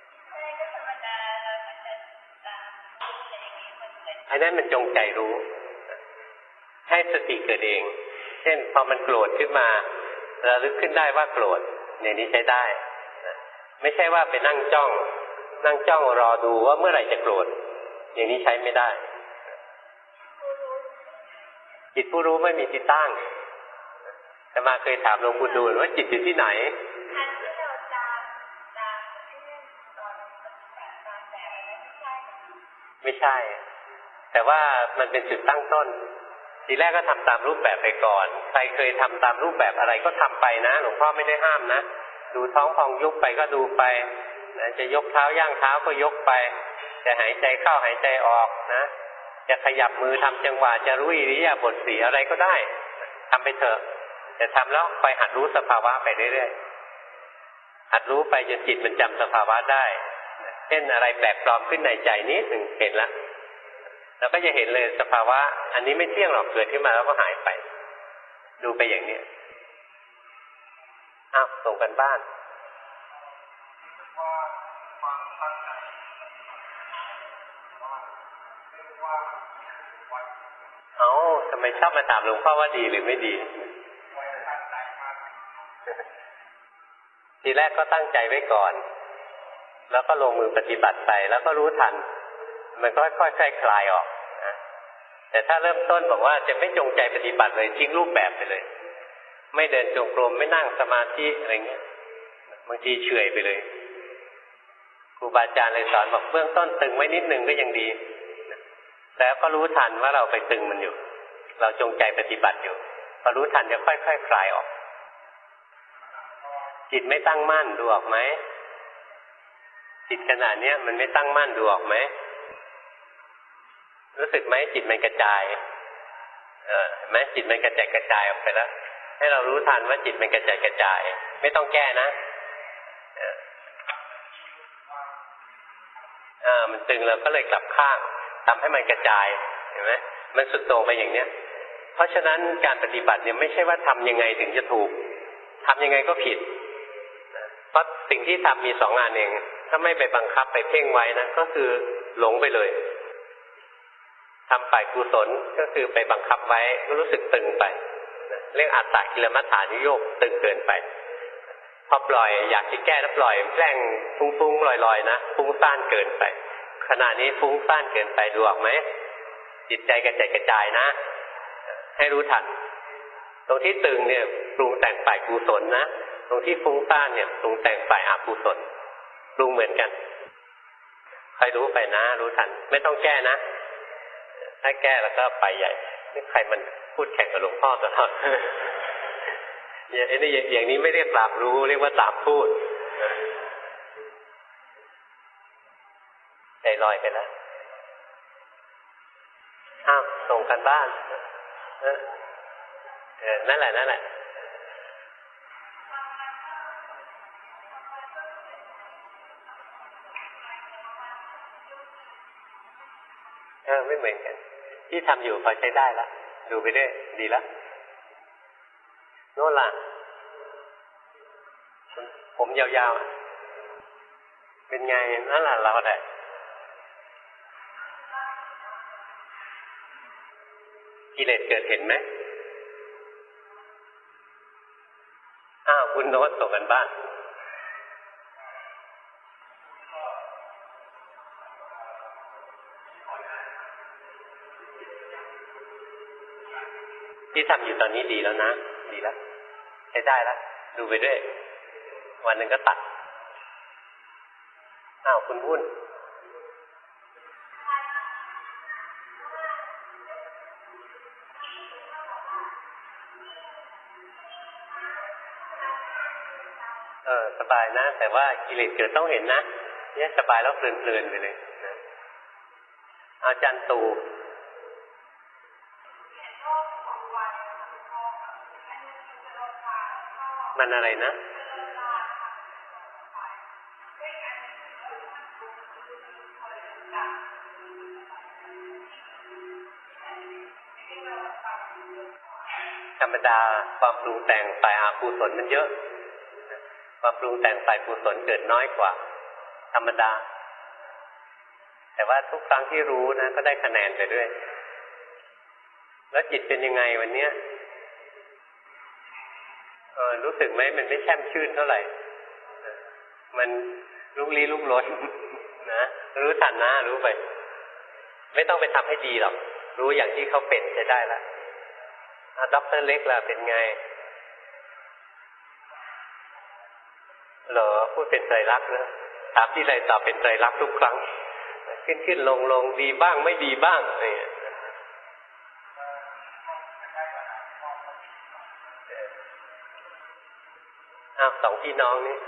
อันนั้นมันจงใจรู้ให้สติเกิดเองเช่นพอมันโกรธขึ้นมาระลึกขึ้นได้ว่าโกรธอย่างนี้ใช้ได้ไม่ใช่ว่าไปนั่งจ้องรอดูว่าเมื่อไหร่จะโกรธอย่างนี้ใช้ไม่ได้จิตผู้รู้ไม่มีที่ตั้งแต่มาเคยถามหลวงปู่ดูลว่าจิตอยู่ที่ไหนไม่ใช่แต่ว่ามันเป็นจุดตั้งต้นทีแรกก็ทำตามรูปแบบไปก่อนใครเคยทำตามรูปแบบอะไรก็ทำไปนะหลวงพ่อไม่ได้ห้ามนะดูท้องพองยุบไปก็ดูไปนะจะยกเท้าย่างเท้าก็ยกไปจะหายใจเข้าหายใจออกนะจะขยับมือทำจังหวะจะรู้อิริยาบถสี่อะไรก็ได้ทำไปเถอะแต่ทำแล้วคอยหัดรู้สภาวะไปเรื่อยๆหัดรู้ไปจนจิตมันจำสภาวะได้เช่นอะไรแปลกปลอมขึ้นในใจนิดหนึ่งเห็นแล้วเราก็จะเห็นเลยสภาวะอันนี้ไม่เที่ยงหรอกเกิดขึ้นมาแล้วก็หายไปดูไปอย่างนี้ส่งกันบ้านทำไมชอบมาถามหลวงพ่อว่าดีหรือไม่ดีทีแรกก็ตั้งใจไว้ก่อนแล้วก็ลงมือปฏิบัติไปแล้วก็รู้ทันมันก็ค่อยๆคลายออกนะแต่ถ้าเริ่มต้นบอกว่าจะไม่จงใจปฏิบัติเลยทิ้งรูปแบบไปเลยไม่เดินจงกรมไม่นั่งสมาธิอะไรเงี้ยบางทีเฉื่อยไปเลยครูบาอาจารย์เลยสอนบอกเบื้องต้นตึงไว้นิดนึงก็ยังดีแต่ก็รู้ทันว่าเราไปตึงมันอยู่เราจงใจปฏิบัติอยู่พอรู้ทันจะค่อยๆคลายออกจิตไม่ตั้งมั่นดูออกไหมจิตขนาดนี้มันไม่ตั้งมั่นดูออกไหมรู้สึกไหมจิตมันกระจายเห็นไหมจิตมันกระจายออกไปแล้วให้เรารู้ทันว่าจิตมันกระจายไม่ต้องแก้นะมันตึงเราก็เลยกลับข้างทำให้มันกระจายเห็นไหมมันสุดโต่งไปอย่างเนี้ยเพราะฉะนั้นการปฏิบัติเนี่ยไม่ใช่ว่าทำยังไงถึงจะถูกทำยังไงก็ผิดเพราะสิ่งที่ทำมี2 อันเองถ้าไม่ไปบังคับไปเพ่งไว้นะก็คือหลงไปเลยทำฝ่ายกุศลก็คือไปบังคับไว้ก็รู้สึกตึงไปเรื่องอัตตกิลมัฏฐานิโยคตึงเกินไปพอปล่อยอยากจะแก้แล้วปล่อยแกล้งฟุ้งๆลอยๆนะฟุ้งซ่านเกินไปขณะนี้ฟุ้งซ่านเกินไปดูออกไหมจิตใจกระจายนะให้รู้ทันตรงที่ตึงเนี่ยปรุงแต่งฝ่ายกุศลนะตรงที่ฟุ้งซ่านเนี่ยปรุงแต่งฝ่ายอกุศลปรุงเหมือนกันใครรู้ไปนะรู้ทันไม่ต้องแก้นะถ้าแก้แล้วก็ไปใหญ่นี่ใครมันพูดแข่งกับหลวงพ่อตลอดอย่างนี้ไม่เรียกตามรู้เรียกว่าตามพูดใจลอยไปแล้วส่งกันบ้านนั่นแหละไม่เหมือนกันที่ทำอยู่พอใช้ได้แล้วดูไปได้ดีแล้วโน่นล่ะผมยาวๆเป็นไงนั่นล่ะเราแหละกิเลสเกิดเห็นไหมคุณโน้ตส่งกันบ้านที่ทำอยู่ตอนนี้ดีแล้วนะดีแล้วใช้ได้แล้วดูไปด้วยวันหนึ่งก็ตัดอ้าวคุณวุ่นสบายนะแต่ว่ากิเลสเกิดต้องเห็นนะเนี่ยสบายแล้วเพลินๆไปเลยนะอาจารย์ตูมันอะไรนะธรรมดาความปรุงแต่งฝ่ายอกุศลมันเยอะความปรุงแต่งฝ่ายกุศลเกิดน้อยกว่าธรรมดาแต่ว่าทุกครั้งที่รู้นะก็ได้คะแนนไปด้วยแล้วจิตเป็นยังไงวันเนี้ยรู้สึกไหมมันไม่แช่มชื่นเท่าไหร่มันลุกลี้ลุกลนนะรู้ทันนะรู้ไปไม่ต้องไปทำให้ดีหรอกรู้อย่างที่เขาเป็นจะได้ละด็อกเตอร์เล็กล่ะเป็นไงเหรอพูดเป็นไตรลักษณ์นะถามที่ไรตอบเป็นไตรลักษณ์ทุกครั้งขึ้นลงดีบ้างไม่ดีบ้างเนี่ยสองพี่น้องนี่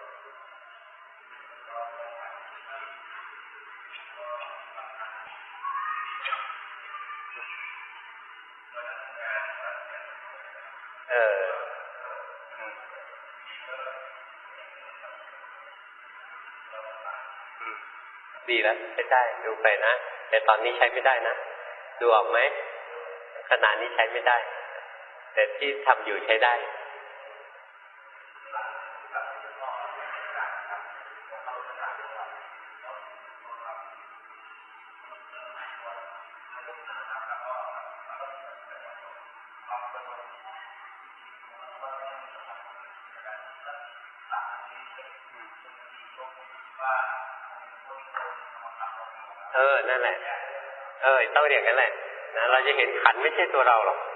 ดีแล้วใช้ได้ดูไปนะแต่ตอนนี้ใช้ไม่ได้นะดูออกไหมขณะนี้ใช้ไม่ได้แต่ที่ทำอยู่ใช้ได้นั่นแหละต้องอย่างนั้นแหละนะเราจะเห็นขันไม่ใช่ตัวเราหรอก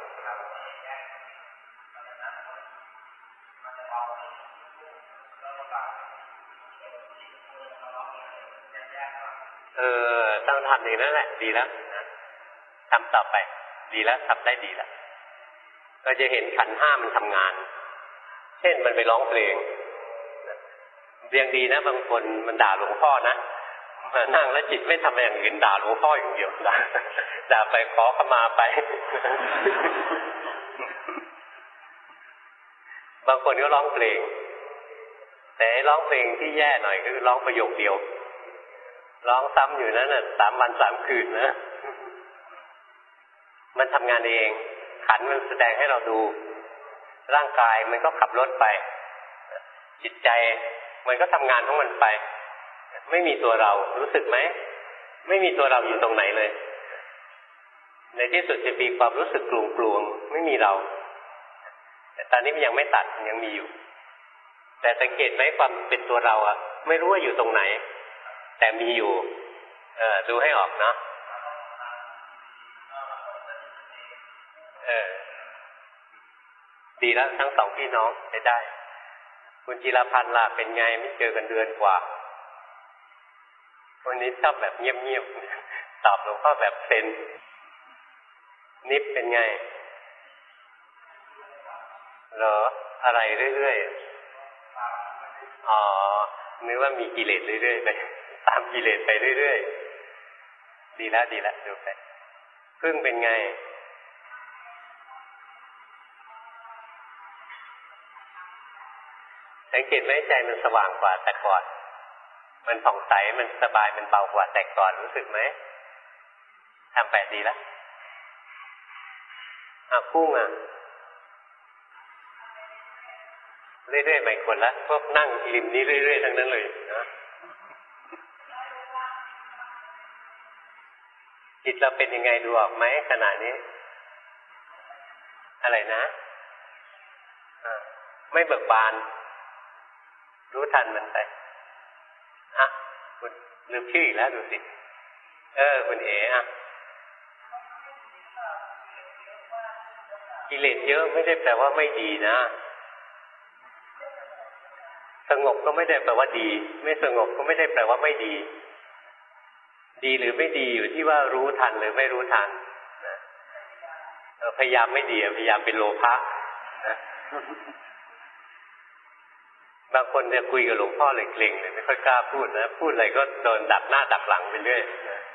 ต้องทำอย่างนั้นแหละดีแล้วนะทำต่อไปดีแล้วทำได้ดีแล้วเราจะเห็นขันห้ามันทำงานเช่นมันไปร้องเพลงเรียงดีนะบางคนมันด่าหลวงพ่อนะนั่งแล้วจิตไม่ทำอย่างอื่นด่าหลวงพ่ออย่างเดียวด่าไปขอขมาไปบางคนก็ร้องเพลงแต่ร้องเพลงที่แย่หน่อยคือร้องประโยคเดียวร้องซ้ำอยู่นั้นน่ะ3 วัน 3 คืนนะมันทำงานเองขันมันแสดงให้เราดูร่างกายมันก็ขับรถไปจิตใจมันก็ทำงานของมันไปไม่มีตัวเรารู้สึกไหมไม่มีตัวเราอยู่ตรงไหนเลยในที่สุดจะมีความรู้สึกกลวงๆไม่มีเราแต่ตอนนี้มันยังไม่ตัดยังมีอยู่แต่สังเกตไหมความเป็นตัวเราอะไม่รู้ว่าอยู่ตรงไหนแต่มีอยู่ดูให้ออกเนาะดีแล้วทั้งสองพี่น้องได้คุณจิรพันธ์ล่ะเป็นไงไม่เจอกันเดือนกว่าวันนี้ชอบแบบเงียบๆตอบหลวงพ่อแบบเซนนิฟเป็นไงเหรออะไรเรื่อยๆนึกว่ามีกิเลสเรื่อยๆไปตามกิเลสไปเรื่อยๆดีแล้วดูไปพึ่งเป็นไงสังเกตไหมใจมันสว่างกว่าแต่ก่อนมันผ่องใสมันสบายมันเบากว่าแต่ก่อนรู้สึกไหมทำไปดีแล้วกุ้งเรื่อยๆใหม่คนละพวกนั่งริมนี้เรื่อยๆทั้งนั้นเลยนะจิตเราเป็นยังไงดูออกไหมขณะนี้อะไรนะไม่เบิกบานรู้ทันมันไปคุณลืมชื่ออีกแล้วดูสิคุณเอ๋กิเลสเยอะไม่ได้แปลว่าไม่ดีนะสงบก็ไม่ได้แปลว่าดีไม่สงบก็ไม่ได้แปลว่าไม่ดีดีหรือไม่ดีอยู่ที่ว่ารู้ทันหรือไม่รู้ทันนะพยายามไม่ดีพยายามเป็นโลภะนะบางคนจะคุยกับหลวงพ่อเลยเกรงเลยไม่ค่อยกล้าพูดนะพูดอะไรก็โดนดักหน้าดักหลังไปเรื่อย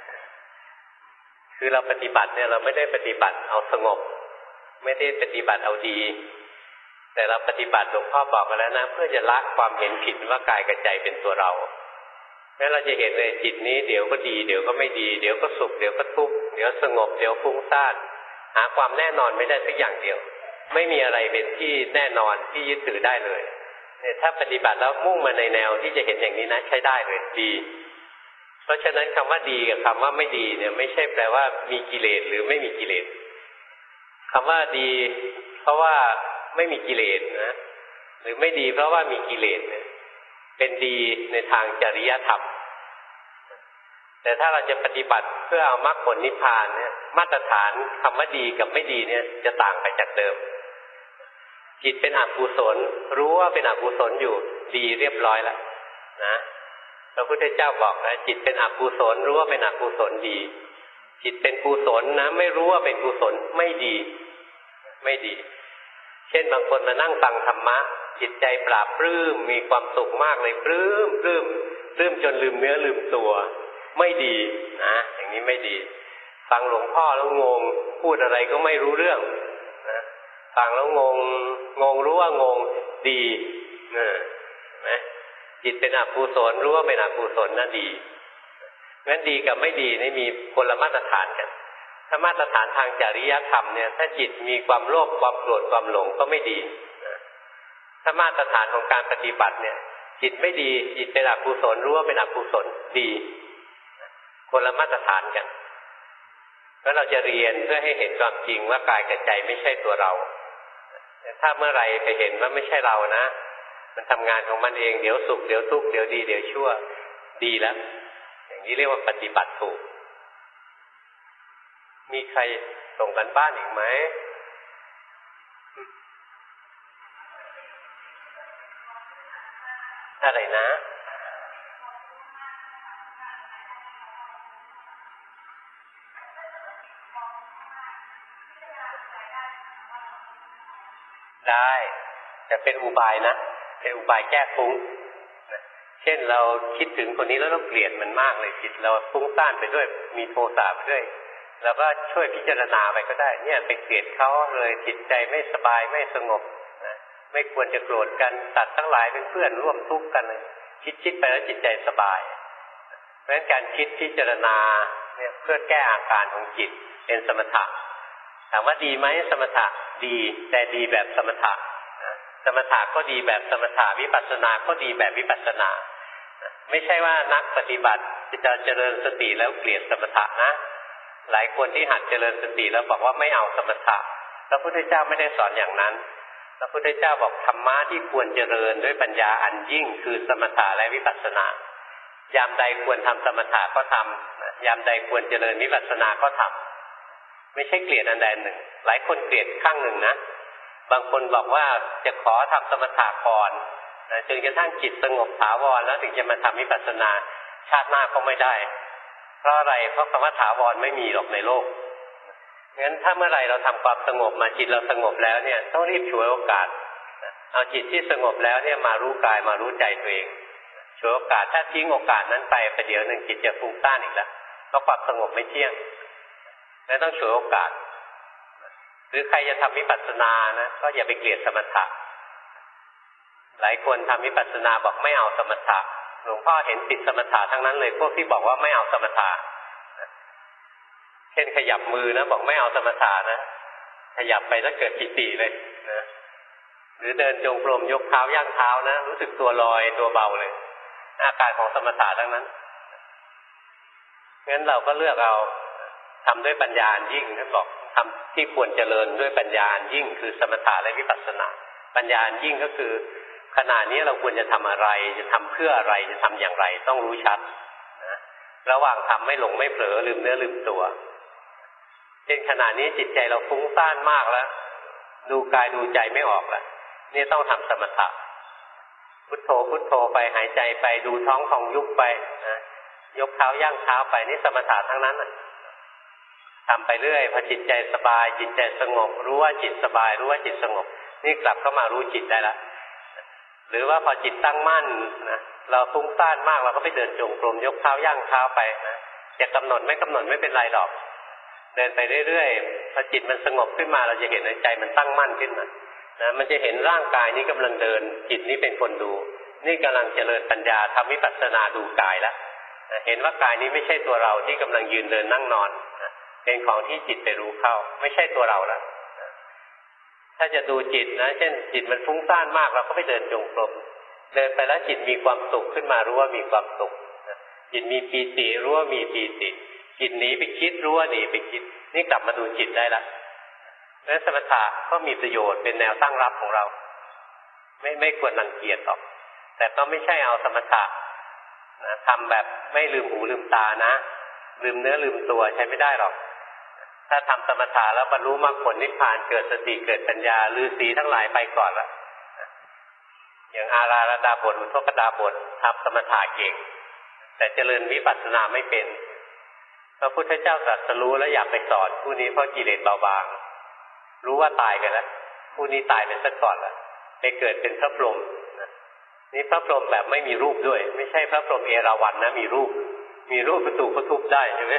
คือเราปฏิบัติเนี่ยเราไม่ได้ปฏิบัติเอาสงบไม่ได้ปฏิบัติเอาดีแต่เราปฏิบัติหลวงพ่อบอกมาแล้วนะเพื่อจะละความเห็นผิดว่ากายกับใจเป็นตัวเราแล้วเราจะเห็นเลยจิตนี้เดี๋ยวก็ดีเดี๋ยวก็ไม่ดีเดี๋ยวก็สุขเดี๋ยวก็ทุกข์เดี๋ยวสงบเดี๋ยวฟุ้งซ่านหาความแน่นอนไม่ได้สักอย่างเดียวไม่มีอะไรเป็นที่แน่นอนที่ยึดถือได้เลยถ้าปฏิบัติแล้วมุ่งมาในแนวที่จะเห็นอย่างนี้นะใช้ได้เลยดีเพราะฉะนั้นคำว่าดีกับคำว่าไม่ดีเนี่ยไม่ใช่แปลว่ามีกิเลสหรือไม่มีกิเลสคำว่าดีเพราะว่าไม่มีกิเลสนะหรือไม่ดีเพราะว่ามีกิเลสเนี่ยเป็นดีในทางจริยธรรมแต่ถ้าเราจะปฏิบัติเพื่อเอามรรคผลนิพพานเนี่ยมาตรฐานคำว่าดีกับไม่ดีเนี่ยจะต่างไปจากเดิมจิตเป็นอกุศลรู้ว่าเป็นอกุศลอยู่ดีเรียบร้อยแล้วนะพระพุทธเจ้าบอกนะจิตเป็นอกุศลรู้ว่าเป็นอกุศลดีจิตเป็นกุศลนะไม่รู้ว่าเป็นกุศลไม่ดีไม่ดีเช่นบางคนมานั่งฟังธรรมะจิตใจปราบปลื้มมีความสุขมากเลยปลื้มจนลืมเนื้อลืมตัวไม่ดีนะอย่างนี้ไม่ดีฟังหลวงพ่อแล้วงงพูดอะไรก็ไม่รู้เรื่องนะฟังแล้วงงรู้ว่างงดีเห็นไหมจิตเป็นอกุศลรู้ว่าเป็นอกุศลน่ะดีงั้นดีกับไม่ดีนี่มีคนละมาตรฐานกันถ้ามาตรฐานทางจริยธรรมเนี่ยถ้าจิตมีความโลภความโกรธความหลงก็ไม่ดีถ้ามาตรฐานของการปฏิบัติเนี่ยจิตไม่ดีจิตเป็นอกุศลรู้ว่าเป็นอกุศลดีคนละมาตรฐานกันแล้วเราจะเรียนเพื่อให้เห็นความจริงว่ากายกับใจไม่ใช่ตัวเราถ้าเมื่อไรไปเห็นว่าไม่ใช่เรานะมันทำงานของมันเองเดี๋ยวสุขเดี๋ยวทุกข์เดี๋ยวดีเดี๋ยวชั่วดีแล้วอย่างนี้เรียกว่าปฏิบัติถูกมีใครส่งกันบ้านอีกไหมอะไรนะได้จะเป็นอุบายนะเป็นอุบายแก้ฟุ้งเช่นเราคิดถึงคนนี้แล้วเราเกลียดมันมากเลยจิตเราฟุ้งซ่านไปด้วยมีโทสะไปด้วยเราก็ช่วยพิจารณาไปก็ได้เนี่ยไปเกลียดเขาเลยจิตใจไม่สบายไม่สงบนะไม่ควรจะโกรธกันสัตว์ทั้งหลายเป็นเพื่อนร่วมทุกข์กันเลยคิดไปแล้วจิตใจสบายเพราะฉะนั้นการคิดพิจารณาเนี่ยเพื่อแก้อาการของจิตเป็นสมถะถามว่าดีไหมสมถะดีแต่ดีแบบสมถะสมถะก็ดีแบบสมถะวิปัสสนาก็ดีแบบวิปัสสนาไม่ใช่ว่านักปฏิบัติจะเจริญสติแล้วเกลียดสมถะนะหลายคนที่หัดเจริญสติแล้วบอกว่าไม่เอาสมถะพระพุทธเจ้าไม่ได้สอนอย่างนั้นพระพุทธเจ้าบอกธรรมะที่ควรเจริญด้วยปัญญาอันยิ่งคือสมถะและวิปัสสนายามใดควรทำสมถะก็ทำยามใดควรเจริญวิปัสสนาก็ทำไม่ใช่เกลียดอันใดหนึ่งหลายคนเกลียดข้างหนึ่งนะบางคนบอกว่าจะขอทำสมถะก่อนจนกระทั่งจิตสงบถาวรแล้วถึงจะมาทำวิปัสสนาชาติหน้าก็ไม่ได้เพราะอะไรเพราะคำว่าถาวรไม่มีหรอกในโลกงั้นถ้าเมื่อไหร่เราทำความสงบมาจิตเราสงบแล้วเนี่ยต้องรีบฉวยโอกาสเอาจิตที่สงบแล้วเนี่ยมารู้กายมารู้ใจตัวเองฉวยโอกาสถ้าทิ้งโอกาสนั้นไปประเดี๋ยวหนึ่งจิตจะฟุ้งซ่านอีกแล้วเพราะความสงบไม่เที่ยงแล้วต้องฉวยโอกาสหรือใครจะทำวิปัสสนานะก็อย่าไปเกลียดสมถะหลายคนทำวิปัสสนาบอกไม่เอาสมถะหลวงพ่อเห็นติดสมถะทั้งนั้นเลยพวกที่บอกว่าไม่เอาสมถะเช่นขยับมือนะบอกไม่เอาสมถะนะขยับไปแล้วเกิดปิติเลยนะหรือเดินจงกรมยกเท้าย่างเท้านะรู้สึกตัวลอยตัวเบาเลยอาการของสมถะทั้งนั้นงั้นเราก็เลือกเอาทำด้วยปัญญายิ่งนะบอกทำที่ควรเจริญด้วยปัญญายิ่งคือสมถะและวิปัสสนาปัญญายิ่งก็คือขณะนี้เราควรจะทำอะไรจะทำเพื่ออะไรจะทำอย่างไรต้องรู้ชัดนะระหว่างทำไม่หลงไม่เผลอลืมเนื้อลืมตัวเช่นขณะนี้จิตใจเราฟุ้งซ่านมากแล้วดูกายดูใจไม่ออกแล้วนี่ต้องทำสมถะพุทโธพุทโธไปหายใจไปดูท้องของยุบไปนะยกเท้าย่างเท้าไปนี่สมถะทั้งนั้นทำไปเรื่อยพอจิตใจสบายจิตใจสงบรู้ว่าจิตสบายรู้ว่าจิตสงบนี่กลับเข้ามารู้จิตได้ละหรือว่าพอจิตตั้งมั่นนะเราฟุ้งซ่านมากเราก็ไปเดินจงกรมยกเท้าย่างเท้าไปนะจะกำหนดไม่เป็นไรหรอกเดินไปเรื่อยๆพอจิตมันสงบขึ้นมาเราจะเห็นในใจมันตั้งมั่นขึ้นมานะมันจะเห็นร่างกายนี้กำลังเดินจิตนี้เป็นคนดูนี่กำลังเจริญปัญญาทำวิปัสสนาดูกายแล้วเห็นว่ากายนี้ไม่ใช่ตัวเราที่กำลังยืนเดินนั่งนอนเป็นของที่จิตไปรู้เข้าไม่ใช่ตัวเราละถ้าจะดูจิตนะเช่นจิตมันฟุ้งซ่านมากเราก็ไปเดินจงกรมเดินไปแล้วจิตมีความสุขขึ้นมารู้ว่ามีความสุขจิตมีปีติรู้ว่ามีปีติจิตหนีไปคิดรู้ว่าหนีไปคิดนี่กลับมาดูจิตได้ละและสมถะก็มีประโยชน์เป็นแนวตั้งรับของเราไม่ควรรังเกียจหรอกแต่ก็ไม่ใช่เอาสมถะนะทำแบบไม่ลืมหูลืมตานะลืมเนื้อลืมตัวใช้ไม่ได้หรอกถ้าทำสมถะแล้วบรรลุมรรคผลนิพพานเกิดสติเกิดปัญญาฤาษีทั้งหลายไปก่อนละอย่างอาราระดาบทอุทกดาบททำสมถะเก่งแต่เจริญวิปัสสนาไม่เป็นพระพุทธเจ้าตรัสรู้แล้วอยากไปสอนผู้นี้เพราะกิเลสเบาบางรู้ว่าตายไปแล้วผู้นี้ตายไปซะก่อนแล้วไปเกิดเป็นพระพรหมนี่พระพรหมแบบไม่มีรูปด้วยไม่ใช่พระพรหมเอราวัณนะมีรูปประตูก็ทุบได้ใช่ไหม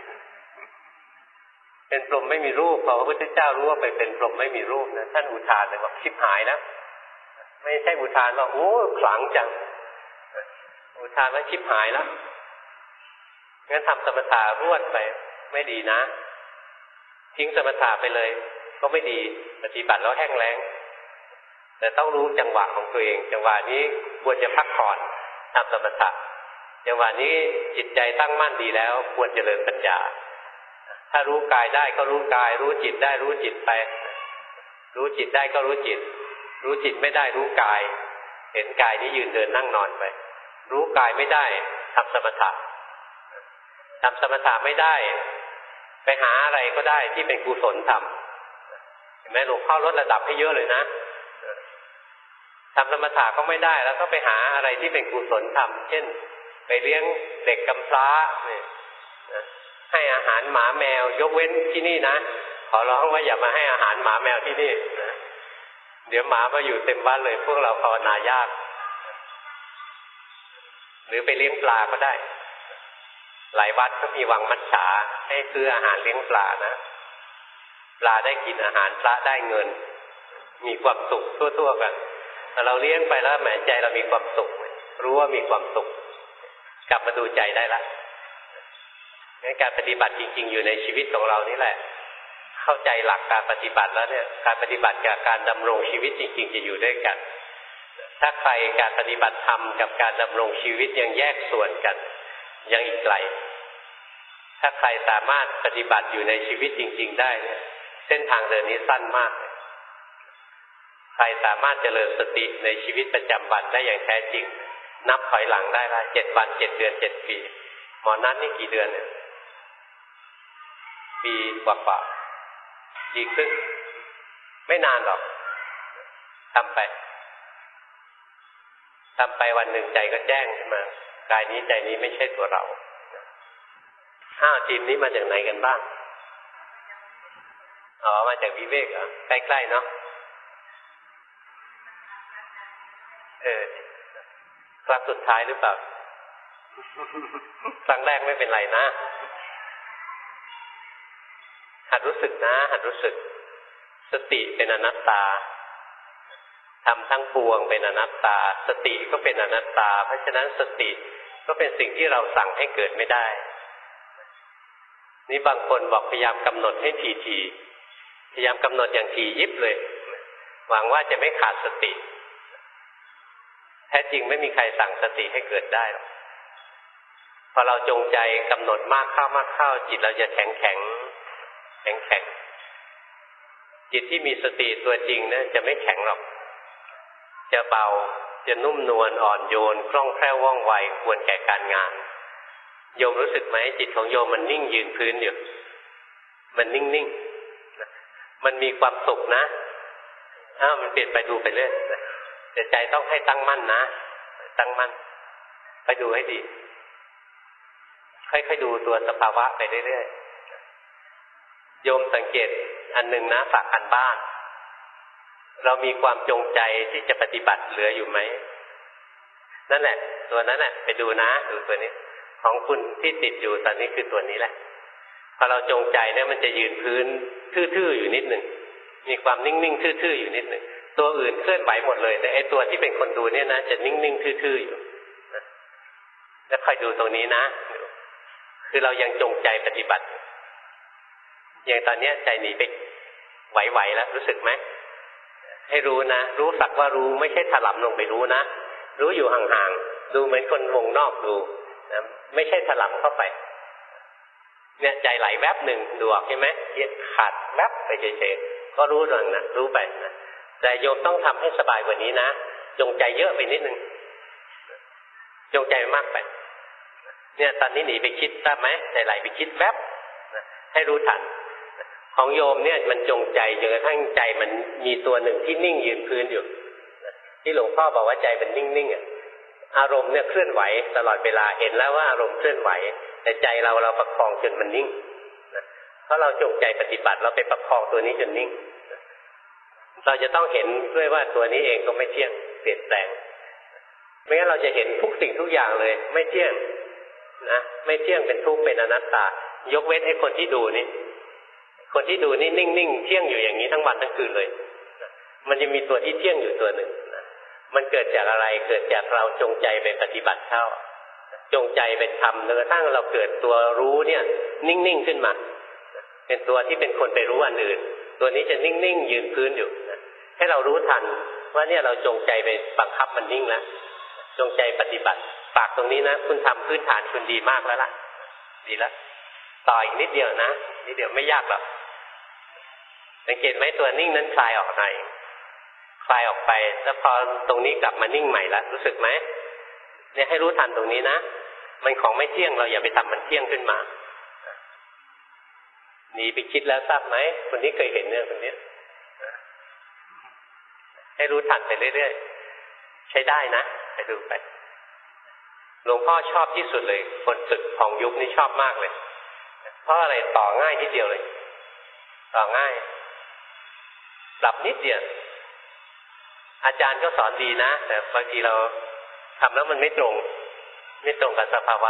เป็นพรหมไม่มีรูปพอพระพุทธเจ้ารู้ว่าไปเป็นพรหมไม่มีรูปนะท่านอุทานเลยบอกชิบหายนะไม่ใช่อุทานว่าโอ้ขลังจังอุทานว่าชิบหายแล้วงั้นทำสมถะรวดไปไม่ดีนะทิ้งสมถะไปเลยก็ไม่ดีปฏิบัติแล้วแห้งแล้งแต่ต้องรู้จังหวะของตัวเองจังหวะนี้ควรจะพักผ่อนทำสมถะจังหวะนี้จิตใจตั้งมั่นดีแล้วควรเจริญปัญญาถ้ารู้กายได้ก็รู้กายรู้จิตได้รู้จิตไปรู้จิตได้ก็รู้จิตรู้จิตไม่ได้รู้กายเห็นกายนี้ยืนเดินนั่งนอนไปรู้กายไม่ได้ทำสมถะทำสมถะไม่ได้ไปหาอะไรก็ได้ที่เป็นกุศลทำเห็นไหมหลวงพ่อลดระดับให้เยอะเลยนะทำสมถะก็ไม่ได้แล้วก็ไปหาอะไรที่เป็นกุศลทำเช่นไปเลี้ยงเด็กกำพร้าเนี่ยให้อาหารหมาแมวยกเว้นที่นี่นะขอร้องว่าอย่ามาให้อาหารหมาแมวที่นี่เดี๋ยวหมามาอยู่เต็มบ้านเลยพวกเราภาวนายากหรือไปเลี้ยงปลาก็ได้หลายวัดก็มีวังมัจฉาให้ซื้ออาหารเลี้ยงปลานะปลาได้กินอาหารพระได้เงินมีความสุขทั่วๆกันแต่เราเลี้ยงไปแล้วแหมใจเรามีความสุขรู้ว่ามีความสุขกลับมาดูใจได้ละงั้นการปฏิบัติจริงๆอยู่ในชีวิตของเรานี่แหละเข้าใจหลักการปฏิบัติแล้วเนี่ยการปฏิบัติกับการดำรงชีวิตจริงๆจะอยู่ด้วยกันถ้าใครการปฏิบัติธรรมกับการดำรงชีวิตยังแยกส่วนกันยังอีกไกลถ้าใครสามารถปฏิบัติอยู่ในชีวิตจริงๆได้เนี่ยเส้นทางเดินนี้สั้นมากใครสามารถเจริญสติในชีวิตประจำวันได้อย่างแท้จริงนับถอยหลังได้ละ7 วัน 7 เดือน 7 ปีหมอนัทนี่กี่เดือนเนี่ยปีกว่าๆดีขึ้นไม่นานหรอกทำไปวันหนึ่งใจก็แจ้งขึ้นมากายนี้ใจนี้ไม่ใช่ตัวเราทีมนี้มาจากไหนกันบ้างมาจากวิเวกเหรอใกล้ๆเนาะครั้งสุดท้ายหรือเปล่าครั้งแรกไม่เป็นไรนะหัดรู้สึกนะหัดรู้สึกสติเป็นอนัตตาทำทั้งปวงเป็นอนัตตาสติก็เป็นอนัตตาเพราะฉะนั้นสติก็เป็นสิ่งที่เราสั่งให้เกิดไม่ได้นี่บางคนบอกพยายามกำหนดให้ทีพยายามกำหนดอย่างถี่ยิบเลยหวังว่าจะไม่ขาดสติแท้จริงไม่มีใครสั่งสติให้เกิดได้หรอกพอเราจงใจกำหนดมากเข้าจิตเราจะแข็งจิตที่มีสติตัวจริงนะจะไม่แข็งหรอกจะเบาจะนุ่มนวลอ่อนโยนคล่องแคล่วว่องไวควรแก่การงานโยมรู้สึกไหมจิตของโยมมันนิ่งยืนพื้นอยู่มันนิ่งมันมีความสุขนะมันเปลี่ยนไปดูไปเรื่อยแต่ใจต้องให้ตั้งมั่นนะตั้งมั่นไปดูให้ดีค่อยๆดูตัวสภาวะไปเรื่อยๆโยมสังเกตอันหนึ่งนะฝากกันบ้านเรามีความจงใจที่จะปฏิบัติเหลืออยู่ไหมนั่นแหละตัวนั้นแหละไปดูนะดูตัวนี้ของคุณที่ติดอยู่ตอนนี้คือตัวนี้แหละพอเราจงใจเนี่ยมันจะยืนพื้นทื่อๆอยู่นิดหนึ่งมีความนิ่งๆทื่อๆอยู่นิดหนึ่งตัวอื่นเคลื่อนไหวหมดเลยแต่ไอ้ตัวที่เป็นคนดูเนี่ยนะจะนิ่งๆทื่อๆอยู่แล้วคอยดูตรงนี้นะคือเรายังจงใจปฏิบัติอย่างตอนนี้ใจหนีไปไหวๆแล้วรู้สึกไหมให้รู้นะรู้สักว่ารู้ไม่ใช่ถลำลงไปรู้นะรู้อยู่ห่างๆดูเหมือนคนวงนอกดูนะไม่ใช่ถลำเข้าไปเนี่ยใจไหลแวบหนึ่งดูออกใช่ไหมเย็ดขาดแวบไปเฉยๆก็รู้หน่อยนะรู้ไปนะแต่โยมต้องทำให้สบายกว่านี้นะจงใจเยอะไปนิดนึงจงใจมากไปเนี่ยตอนนี้หนีไปคิดทราบไหมใจไหลไปคิดแวบนะให้รู้ทันของโยมเนี่ยมันจงใจจนกระทั่งใจมันมีตัวหนึ่งที่นิ่งยืนพื้นอยู่ที่หลวงพ่อบอกว่าใจมันนิ่งๆอารมณ์เนี่ยเคลื่อนไหวตลอดเวลาเห็นแล้วว่าอารมณ์เคลื่อนไหวแต่ใจเราประคองจนมันนิ่งเพราะเราจงใจปฏิบัติเราไปประคองตัวนี้จนนิ่งเราจะต้องเห็นด้วยว่าตัวนี้เองก็ไม่เที่ยงเปลี่ยนแปลงไม่งั้นเราจะเห็นทุกสิ่งทุกอย่างเลยไม่เที่ยงนะไม่เที่ยงเป็นทุกข์เป็นอนัตตายกเว้นไอ้คนที่ดูนี่คนที่ดูนี่นิ่งๆเที่ยงอยู่อย่างนี้ทั้งวันทั้งคืนเลยมันจะมีตัวที่เที่ยงอยู่ตัวหนึ่งมันเกิดจากอะไรเกิดจากเราจงใจไปปฏิบัติเข้าจงใจไปทำจนกระทั่งเราเกิดตัวรู้เนี่ยนิ่งๆขึ้นมาเป็นตัวที่เป็นคนไปรู้อันอื่นตัวนี้จะนิ่งๆยืนพื้นอยู่ให้เรารู้ทันว่าเนี่ยเราจงใจไปบังคับมันนิ่งแล้วจงใจปฏิบัติฝากตรงนี้นะคุณทำพื้นฐานคุณดีมากแล้วล่ะดีแล้วต่ออีกนิดเดียวนะนิดเดียวไม่ยากหรอกสังเกตไหมตัวนิ่งนั้นคลายออกหน่อยคลายออกไปแล้วพอตรงนี้กลับมานิ่งใหม่แล้วรู้สึกไหมเนี่ยให้รู้ทันตรงนี้นะมันของไม่เที่ยงเราอย่าไปทำมันเที่ยงขึ้นมาหนีไปคิดแล้วทราบไหมคนนี้เคยเห็นเนี่ยคนนี้ให้รู้ทันไปเรื่อยๆใช้ได้นะไปดูไปหลวงพ่อชอบที่สุดเลยคนฝึกของยุคนี้ชอบมากเลยเพราะอะไรต่อง่ายนิดเดียวเลยต่อง่ายปรับนิดเดียวอาจารย์ก็สอนดีนะแต่บางทีเราทำแล้วมันไม่ตรงกับสภาวะ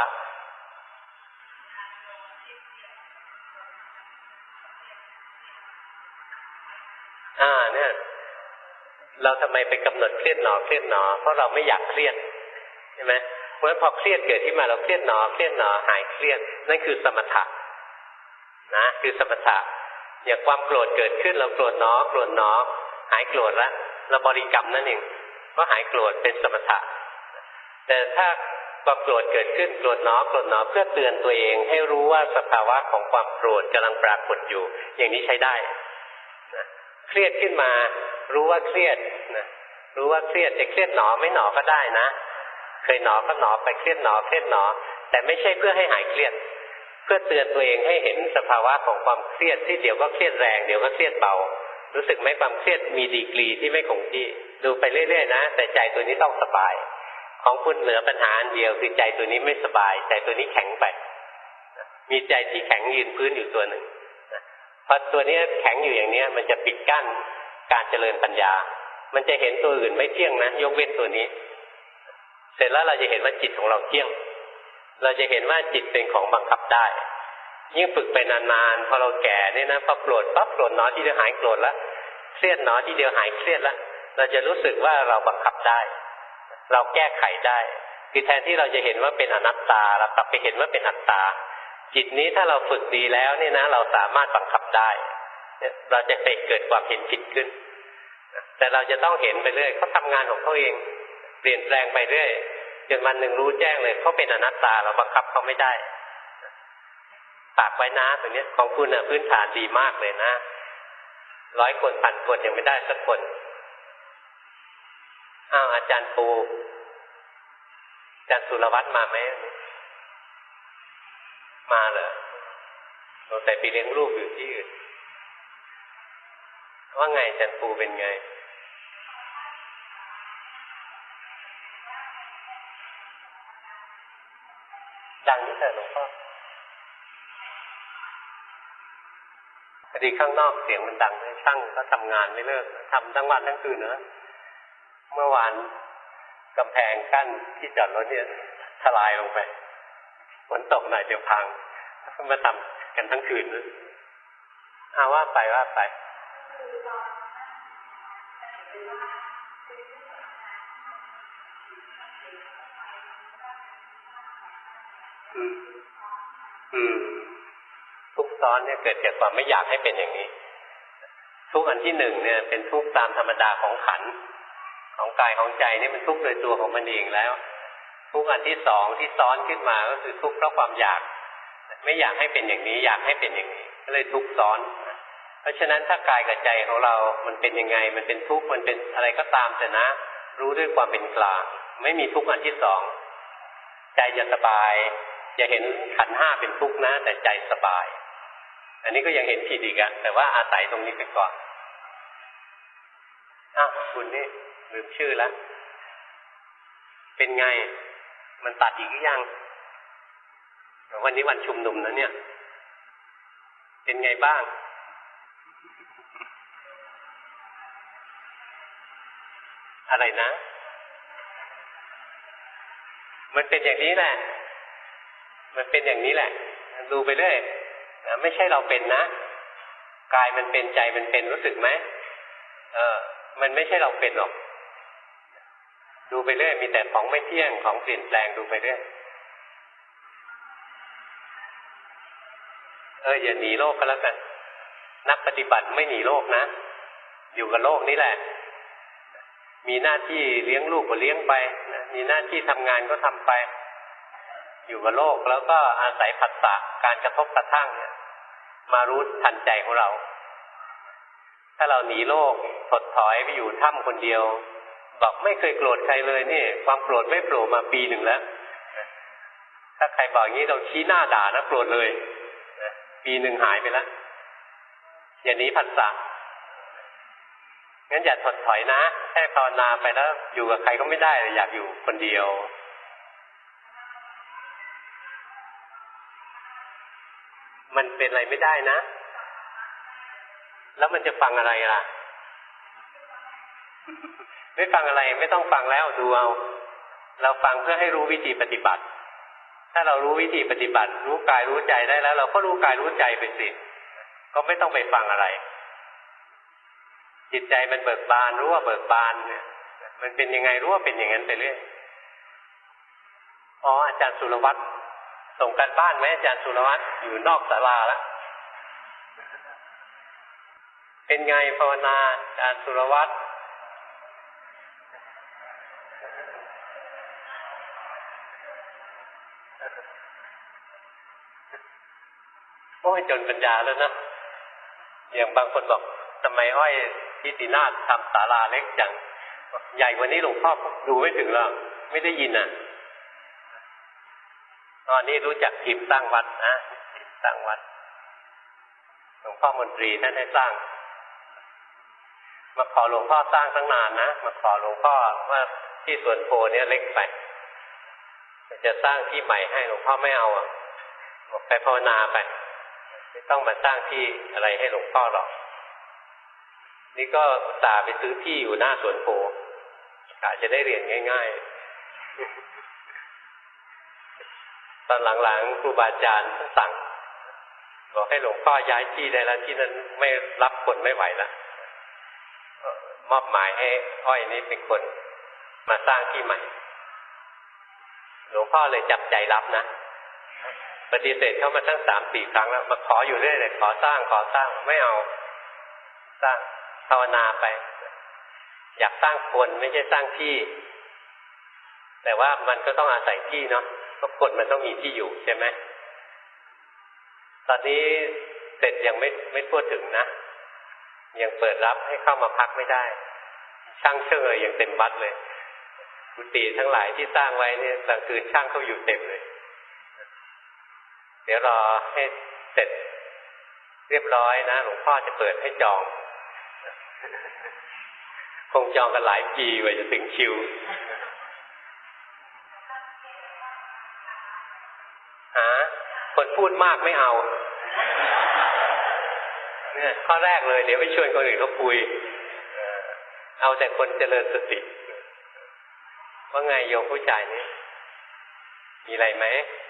เนี่ยเราทำไมไปกำหนดเครียดหนอเพราะเราไม่อยากเครียดใช่ไหมเพราะฉะนั้นพอเครียดเกิดขึ้นมาเราเครียดหนอหายเครียดนั่นคือสมถะนะคือสมถะอย่างความโกรธเกิดขึ้นเราโกรธหนอหายโกรธแล้วเราบริกรรมนั่นเองก็หายโกรธเป็นสมถะแต่ถ้าความโกรธเกิดขึ้นโกรธหนอเพื่อเตือนตัวเองให้รู้ว่าสภาวะของความโกรธกำลังปรากฏอยู่อย่างนี้ใช้ได้นะเครียดขึ้นมารู้ว่าเครียดนะรู้ว่าเครียดจะเครียดหนอไม่หนอก็ได้นะเคยหนอก็หนอไปเครียดหนอแต่ไม่ใช่เพื่อให้หายเครียดเพื่อเตือนตัวเองให้เห็นสภาวะของความเครียดที่เดี๋ยวก็เครียดแรงเดี๋ยวก็เครียดเบารู้สึกไหมความเครียดมีดีกรีที่ไม่คงที่ดูไปเรื่อยๆนะแต่ใจตัวนี้ต้องสบายของคุณเหลือปัญหาอันเดียวคือใจตัวนี้ไม่สบายใจตัวนี้แข็งไปมีใจที่แข็งยืนพื้นอยู่ตัวหนึ่งพอตัวนี้แข็งอยู่อย่างนี้มันจะปิดกั้นการเจริญปัญญามันจะเห็นตัวอื่นไม่เที่ยงนะยกเว้นตัวนี้เสร็จแล้วเราจะเห็นว่าจิตของเราเที่ยงเราจะเห็นว่าจิตเป็นของบังคับได้ยิ่งฝึกไปนานๆพอเราแก่เนี่ยนะพอโกรธปั๊บโกรธหนอทีเดียวหายโกรธแล้วเครียดหนอทีเดียวหายเครียดแล้วเราจะรู้สึกว่าเราบังคับได้เราแก้ไขได้คือแทนที่เราจะเห็นว่าเป็นอนัตตาเรากลับไปเห็นว่าเป็นอัตตาจิตนี้ถ้าเราฝึกดีแล้วเนี่ยนะเราสามารถบังคับได้เราจะไปเกิดความเห็นผิดขึ้นแต่เราจะต้องเห็นไปเรื่อยเขาทำงานของเขาเองเปลี่ยนแปลงไปเรื่อยจนวันหนึ่งรู้แจ้งเลยเขาเป็นอนัตตาเราบังคับเขาไม่ได้ฝากไว้นะตรงนี้ของคุณพื้นฐานดีมากเลยนะ100 คน1,000 คนยังไม่ได้สักคนอาจารย์ปูอาจารย์สุรวัตรมาไหมมาเหรอแต่ไปเลี้ยงลูกอยู่ที่อื่นว่าไงอาจารย์ปูเป็นไงดังนี่เถอะหลวงพ่อพอดีข้างนอกเสียงมันดังเลยช่างก็ทำงานไม่เลิกทำทั้งวันทั้งคืนนะเมื่อวานกำแพงกั้นที่จอดรถเนี่ยทลายลงไปฝนตกหน่อยเดี๋ยวพังมาทำกันทั้งคืนนะว่าไปทุกข์ซ้อนเนี่ยเกิดจากความไม่อยากให้เป็นอย่างนี้ทุกข์อันที่หนึ่งเนี่ยเป็นทุกข์ตามธรรมดาของขันธ์ของกายของใจนี่มันทุกข์โดยตัวของมันเองแล้วทุกข์อันที่สองที่ซ้อนขึ้นมาก็คือทุกข์เพราะความอยากไม่อยากให้เป็นอย่างนี้อยากให้เป็นอย่างนี้ก็เลยทุกข์ซ้อนเพราะฉะนั้นถ้ากายกับใจของเรามันเป็นยังไงมันเป็นทุกข์มันเป็นอะไรก็ตามแต่นะรู้ด้วยความเป็นกลางไม่มีทุกข์อันที่สองใจจะสบายจะเห็นขันธ์ห้าเป็นทุกข์นะแต่ใจสบายอันนี้ก็ยังเห็นผิดอีกอะแต่ว่าอาศัยตรงนี้ไปก่อนคุณนี่ลืมชื่อแล้วเป็นไงมันตัดอีกหรือยังวันนี้วันชุมนุมนะเนี่ยเป็นไงบ้างอะไรนะมันเป็นอย่างนี้แหละมันเป็นอย่างนี้แหละดูไปเรื่อยไม่ใช่เราเป็นนะกายมันเป็นใจมันเป็นรู้สึกไหมมันไม่ใช่เราเป็นหรอกดูไปเรื่อยมีแต่ของไม่เที่ยงของเปลี่ยนแปลงดูไปเรื่อยอย่าหนีโลกก็แล้วกันนักปฏิบัติไม่หนีโลกนะอยู่กับโลกนี่แหละมีหน้าที่เลี้ยงลูกก็เลี้ยงไปมีหน้าที่ทำงานก็ทำไปอยู่กับโลกแล้วก็อาศัยผัสสะการกระทบกระทั่งเนี่ยมารู้ทันใจของเราถ้าเราหนีโลกถดถอยไปอยู่ถ้ำคนเดียวบอกไม่เคยโกรธใครเลยนี่ความโกรธไม่โผล่มาปีหนึ่งแล้วถ้าใครบอกงี้เราชี้หน้าด่านะโกรธเลยปีหนึ่งหายไปแล้วอย่าหนีผัสสะงั้นอย่าถดถอยนะแค่ภาวนาไปแล้วอยู่กับใครก็ไม่ได้อยากอยู่คนเดียวมันเป็นอะไรไม่ได้นะแล้วมันจะฟังอะไรล่ะไม่ฟังอะไรไม่ต้องฟังแล้วดูเอาเราฟังเพื่อให้รู้วิธีปฏิบัติถ้าเรารู้วิธีปฏิบัติรู้กายรู้ใจได้แล้วเราก็รู้กายรู้ใจไปสิก็ไม่ต้องไปฟังอะไรจิตใจมันเบิกบานรู้ว่าเบิกบานเนี่ยมันเป็นยังไงรู้ว่าเป็นอย่างนั้นไปเรื่อยอาจารย์สุรวัตรส่งกันบ้านไหมอาจารย์สุรวัตรอยู่นอกศาลาแล้วเป็นไงภาวนาอาจารย์สุรวัตรจนปัญญาแล้วนะอย่างบางคนบอกทำไมอ้อยทิตินาถทำศาลาเล็กจังใหญ่กว่านี้หลวงพ่อดูไม่ถึงหรอกไม่ได้ยินนี่รู้จักทิพย์สร้างวัดนะทิพย์สร้างวัดหลวงพ่อมนตรีท่านให้สร้างมาขอหลวงพ่อสร้างตั้งนานนะมาขอหลวงพ่อว่าที่สวนโพเนี่ยเล็กไปจะสร้างที่ใหม่ให้หลวงพ่อไม่เอาบอกไปภาวนาไปไม่ต้องมาสร้างที่อะไรให้หลวงพ่อหรอกนี่ก็อุตส่าห์ไปซื้อที่อยู่หน้าสวนโพกะจะได้เรียนง่ายๆตอนหลังๆครูบาอาจารย์ท่านสั่งบอกให้หลวงพ่อย้ายที่ได้แล้วที่นั้นไม่รับคนไม่ไหวแล้วมอบหมายให้อ้อยนี้เป็นคนมาสร้างที่ใหม่หลวงพ่อเลยจับใจรับนะปฏิเสธเข้ามาตั้ง 3-4 ครั้งแล้วมาขออยู่เรื่อยเลยขอสร้างไม่เอาสร้างภาวนาไปอยากสร้างคนไม่ใช่สร้างที่แต่ว่ามันก็ต้องอาศัยที่เนาะเพราะคนมันต้องมีที่อยู่ใช่ไหมตอนนี้เสร็จยังไม่ทั่วถึงนะยังเปิดรับให้เข้ามาพักไม่ได้ช่างเชิงเลยยังเต็มวัดเลยกุฏิทั้งหลายที่สร้างไว้เนี่ยกลางคืนช่างเขาอยู่เต็มเลยเดี๋ยวรอให้เสร็จเรียบร้อยนะหลวงพ่อจะเปิดให้จองคงจองกันหลายปีกว่าจะถึงคิวคนพูดมากไม่เอาเนี่ยข้อแรกเลยเดี๋ยวไปชวนคนอื่นเขาคุยเอาแต่คนเจริญสติว่าไงโยมผู้ชายนี่มีอะไรไหม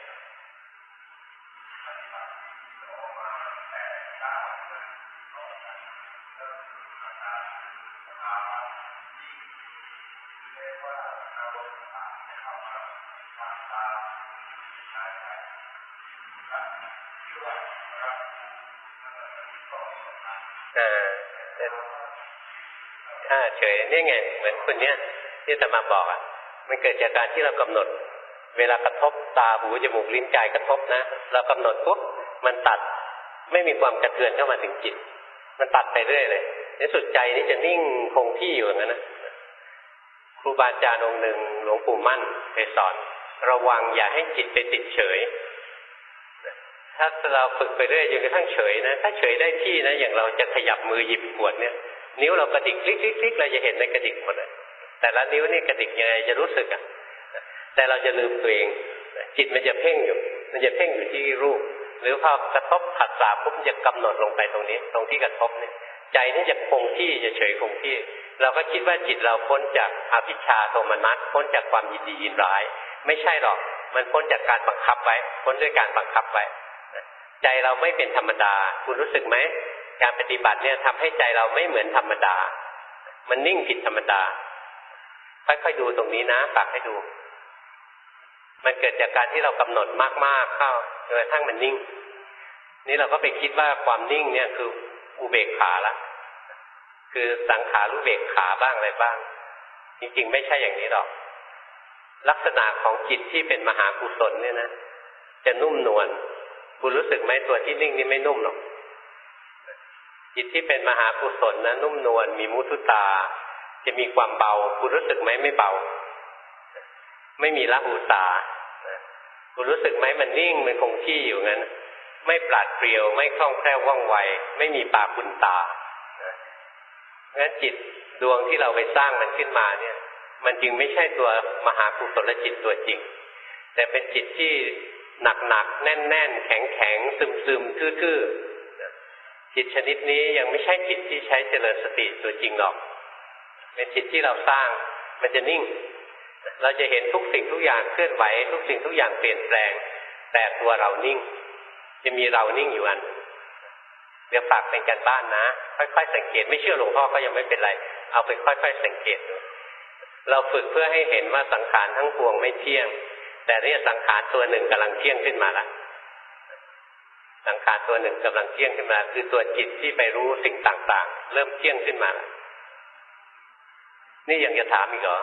เฉยนี่ไงเหมือนคนเนี้ยที่อาตมาบอกอ่ะมันเกิดจากการที่เรากำหนดเวลากระทบตาหูจมูกลิ้นกายกระทบนะเรากำหนดปุ๊บมันตัดไม่มีความกระเทือนเข้ามาถึงจิตมันตัดไปเรื่อยเลยในสุดใจนี้จะนิ่งคงที่อยู่อย่างนั้นนะครูบาอาจารย์องค์หนึ่งหลวงปู่มั่นเคยสอนระวังอย่าให้จิตไปติดเฉยถ้าเราฝึกไปเรื่อยจนกระทั่งเฉยนะถ้าเฉยได้ที่นะอย่างเราจะขยับมือหยิบขวดเนี่ยนิ้วเรากระดิกคลิกๆเราจะเห็นในกระดิกหมดเลยแต่ละนิ้วนี่กระดิกยังไงจะรู้สึกอ่ะแต่เราจะลืมตัวเองจิตมันจะเพ่งอยู่มันจะเพ่งอยู่ที่รูปหรือพอกระทบผัสสะปุ๊บมันจะกำหนดลงไปตรงนี้ตรงที่กระทบเนี่ยใจนี่จะคงที่จะเฉยคงที่เราก็คิดว่าจิตเราพ้นจากอวิชชาโทมนัสพ้นจากความยินดียินร้ายไม่ใช่หรอกมันพ้นจากการบังคับไว้พ้นด้วยการบังคับไว้ใจเราไม่เป็นธรรมดาคุณรู้สึกไหมการปฏิบัติเนี่ยทำให้ใจเราไม่เหมือนธรรมดามันนิ่งผิดธรรมดาค่อยๆดูตรงนี้นะฝากให้ดูมันเกิดจากการที่เรากำหนดมากๆเข้าจนกระทั่งมันนิ่งนี่เราก็ไปคิดว่าความนิ่งเนี่ยคืออุเบกขาละคือสังขารุเบกขาบ้างอะไรบ้างจริงๆไม่ใช่อย่างนี้หรอกลักษณะของจิตที่เป็นมหากุศลเนี่ยนะจะนุ่มนวลคุณรู้สึกไหมตัวที่นิ่งนี่ไม่นุ่มหรอกจิตที่เป็นมหากุศลนะนุ่มนวลมีมุทุตาจะมีความเบาคุณรู้สึกไหมไม่เบาไม่มีละอุตาคุณรู้สึกไหมมันนิ่งมันคงที่อยู่งั้นไม่ปราดเปรียวไม่คล่องแคล่วว่องไวไม่มีปากุณตางั้นจิตดวงที่เราไปสร้างมันขึ้นมาเนี่ยมันจึงไม่ใช่ตัวมหากุศลจิตตัวจริงแต่เป็นจิตที่หนักๆแน่นๆแข็งๆซึมๆทื่อๆจิตชนิดนี้ยังไม่ใช่จิตที่ใช้เจริญสติตัวจริงหรอกเป็นจิตที่เราสร้างมันจะนิ่งเราจะเห็นทุกสิ่งทุกอย่างเคลื่อนไหวทุกสิ่งทุกอย่างเปลี่ยนแปลงแต่ตัวเรานิ่งจะมีเรานิ่งอยู่อันเดี๋ยวฝากเป็นการบ้านนะค่อยๆสังเกตไม่เชื่อหลวงพ่อก็ยังไม่เป็นไรเอาไปค่อยๆสังเกตดูเราฝึกเพื่อให้เห็นว่าสังขารทั้งปวงไม่เที่ยงแต่นี่สังขารตัวหนึ่งกำลังเที่ยงขึ้นมาละสังขารตัวหนึ่งกำลังเที่ยงขึ้นมาคือตัวจิตที่ไปรู้สิ่งต่างๆเริ่มเที่ยงขึ้นมาละนี่ยังจะถามอีกเหรอ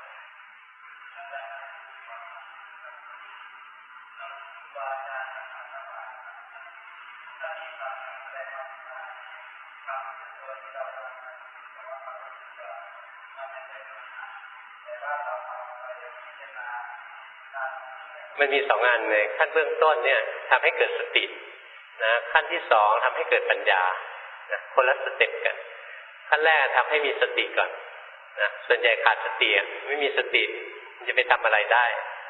มันมีสองอันเลยขั้นเบื้องต้นเนี่ยทำให้เกิดสตินะขั้นที่สองทำให้เกิดปัญญานะคนละสเต็ปกันขั้นแรกทำให้มีสติก่อนนะส่วนใหญ่ขาดสติไม่มีสติมันจะไปทำอะไรได้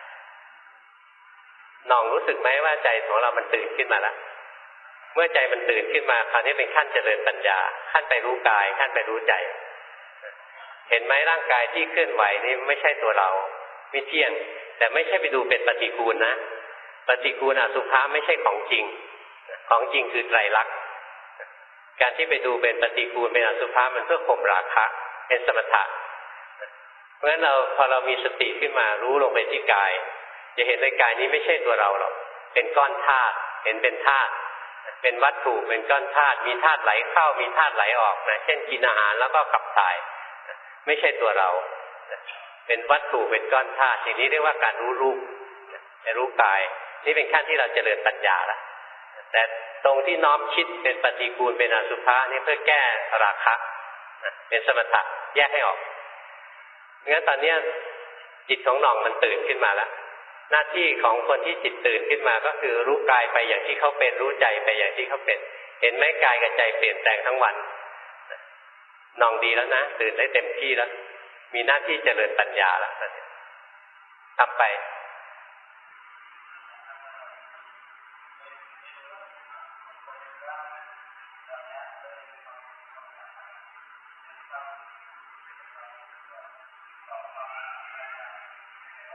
น้องรู้สึกไหมว่าใจของเรามันตื่นขึ้นมาแล้วเมื่อใจมันตื่นขึ้นมาคราวนี้เป็นขั้นเจริญปัญญาขั้นไปรู้กายขั้นไปรู้ใจเห็นไหมร่างกายที่เคลื่อนไหวนี่ไม่ใช่ตัวเราไม่เที่ยงแต่ไม่ใช่ไปดูเป็นปฏิกูลนะปฏิกูลอสุภะไม่ใช่ของจริงของจริงคือไตรลักษณ์การที่ไปดูเป็นปฏิกูลเป็นอสุภะมันเพื่อข่มราคะเป็นสมถะเพราะฉะนั้นพอเรามีสติขึ้นมารู้ลงไปที่กายจะเห็นในกายนี้ไม่ใช่ตัวเราหรอกเป็นก้อนธาตุเห็นเป็นธาตุเป็นวัตถุเป็นก้อนธาตุมีธาตุไหลเข้ามีธาตุไหลออกนะเช่นกินอาหารแล้วก็ขับถ่ายไม่ใช่ตัวเราเป็นวัตถุเป็นก้อนธาตุสิ่งนี้เรียกว่าการรู้รูปจะรู้กายนี่เป็นขั้นที่เราเจริญปัญญาแล้วแต่ตรงที่น้อมคิดเป็นปฏิกูลเป็นอสุภะนี่เพื่อแก้ราคะเป็นสมถะแยกให้ออกงั้นตอนนี้จิตของหน่องมันตื่นขึ้นมาแล้วหน้าที่ของคนที่จิตตื่นขึ้นมาก็คือรู้กายไปอย่างที่เขาเป็นรู้ใจไปอย่างที่เขาเป็นเห็นไหมกายกับใจเปลี่ยนแปลงทั้งวันหน่องดีแล้วนะตื่นได้เต็มที่แล้วมีหน้าที่เจริญปัญญาแล้วทำไป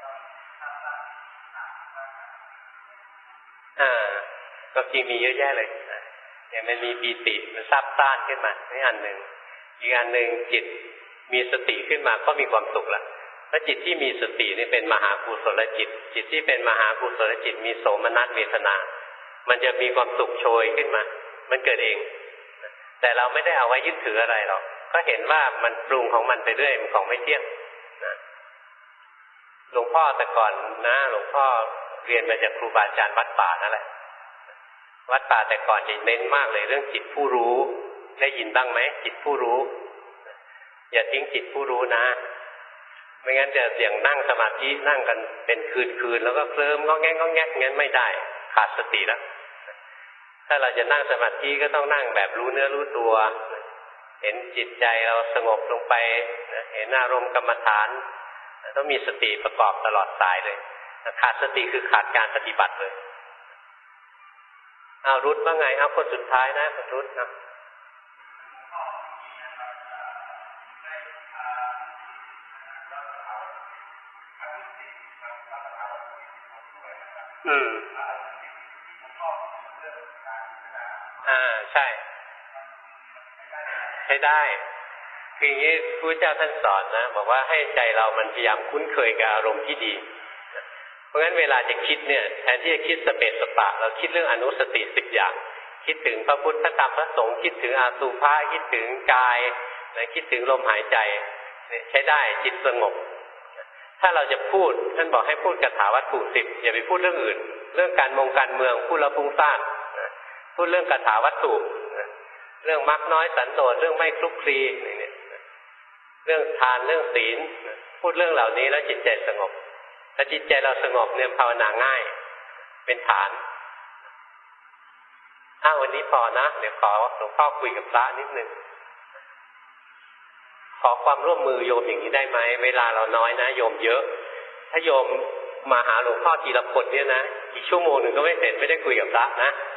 ก็จริงมีเยอะแยะเลยอย่างมันมีปีติมันซับต้านขึ้นมานี่อันหนึ่งอีกอันหนึ่งจิตมีสติขึ้นมาก็มีความสุขละถ้าจิตที่มีสตินี่เป็นมหากุศลจิตจิตที่เป็นมหากุศลจิตมีโสมนัสเวทนามันจะมีความสุขโชยขึ้นมามันเกิดเองแต่เราไม่ได้เอาไว้ยึดถืออะไรหรอกก็เห็นว่ามันปรุงของมันไปเรื่อยมันของไม่เที่ยงนะหลวงพ่อแต่ก่อนนะหลวงพ่อเรียนมาจากครูบาอาจารย์วัดป่านั่นแหละวัดป่าแต่ก่อนจะเน้นมากเลยเรื่องจิตผู้รู้ได้ยินบ้างไหมจิตผู้รู้อย่าทิ้งจิตผู้รู้นะไม่งั้นจะเสี่ยงนั่งสมาธินั่งกันเป็นคืนแล้วก็เคลิ้มก็แง่งั้นไม่ได้ขาดสติแล้วถ้าเราจะนั่งสมาธิก็ต้องนั่งแบบรู้เนื้อรู้ตัวเห็นจิตใจเราสงบลงไปเห็นอารมณ์กรรมฐานต้องมีสติประกอบตลอดสายเลยขาดสติคือขาดการปฏิบัติเลยเอารุดว่าไงเอาคนสุดท้ายนะคนรุดนะใช่ใช้ได้คืออย่างนี้พระเจ้าท่านสอนนะบอกว่าให้ใจเรามันพยายามคุ้นเคยกับอารมณ์ที่ดีเพราะงั้นเวลาจะคิดเนี่ยแทนที่จะคิดสเปสสปะเราคิดเรื่องอนุสติ10อย่างคิดถึงพระพุทธธรรมพระสงฆ์คิดถึงอาตูภะคิดถึงกายคิดถึงลมหายใจใช้ได้จิตสงบถ้าเราจะพูดท่านบอกให้พูดคาถาวัตถุ10อย่าไปพูดเรื่องอื่นเรื่องการเมืองพูดแล้วฟุ้งซ่านพูดเรื่องคาถาวัตถุเรื่องมรรคน้อยสันโดษเรื่องไม่คลุกคลีเรื่องทานเรื่องศีลพูดเรื่องเหล่านี้แล้วจิตใจสงบถ้าจิตใจเราสงบเนี่ยภาวนาง่ายเป็นฐานวันนี้พอนะเดี๋ยวขอหลวงพ่อคุยกับพระนิดนึงขอความร่วมมือโยมอย่างนี้ได้ไหมเวลาเราน้อยนะโยมเยอะถ้าโยมมาหาหลวงพ่อทีละคนเนี่ยนะอีกชั่วโมงหนึ่งก็ไม่เสร็จไม่ได้คุยกับพระนะ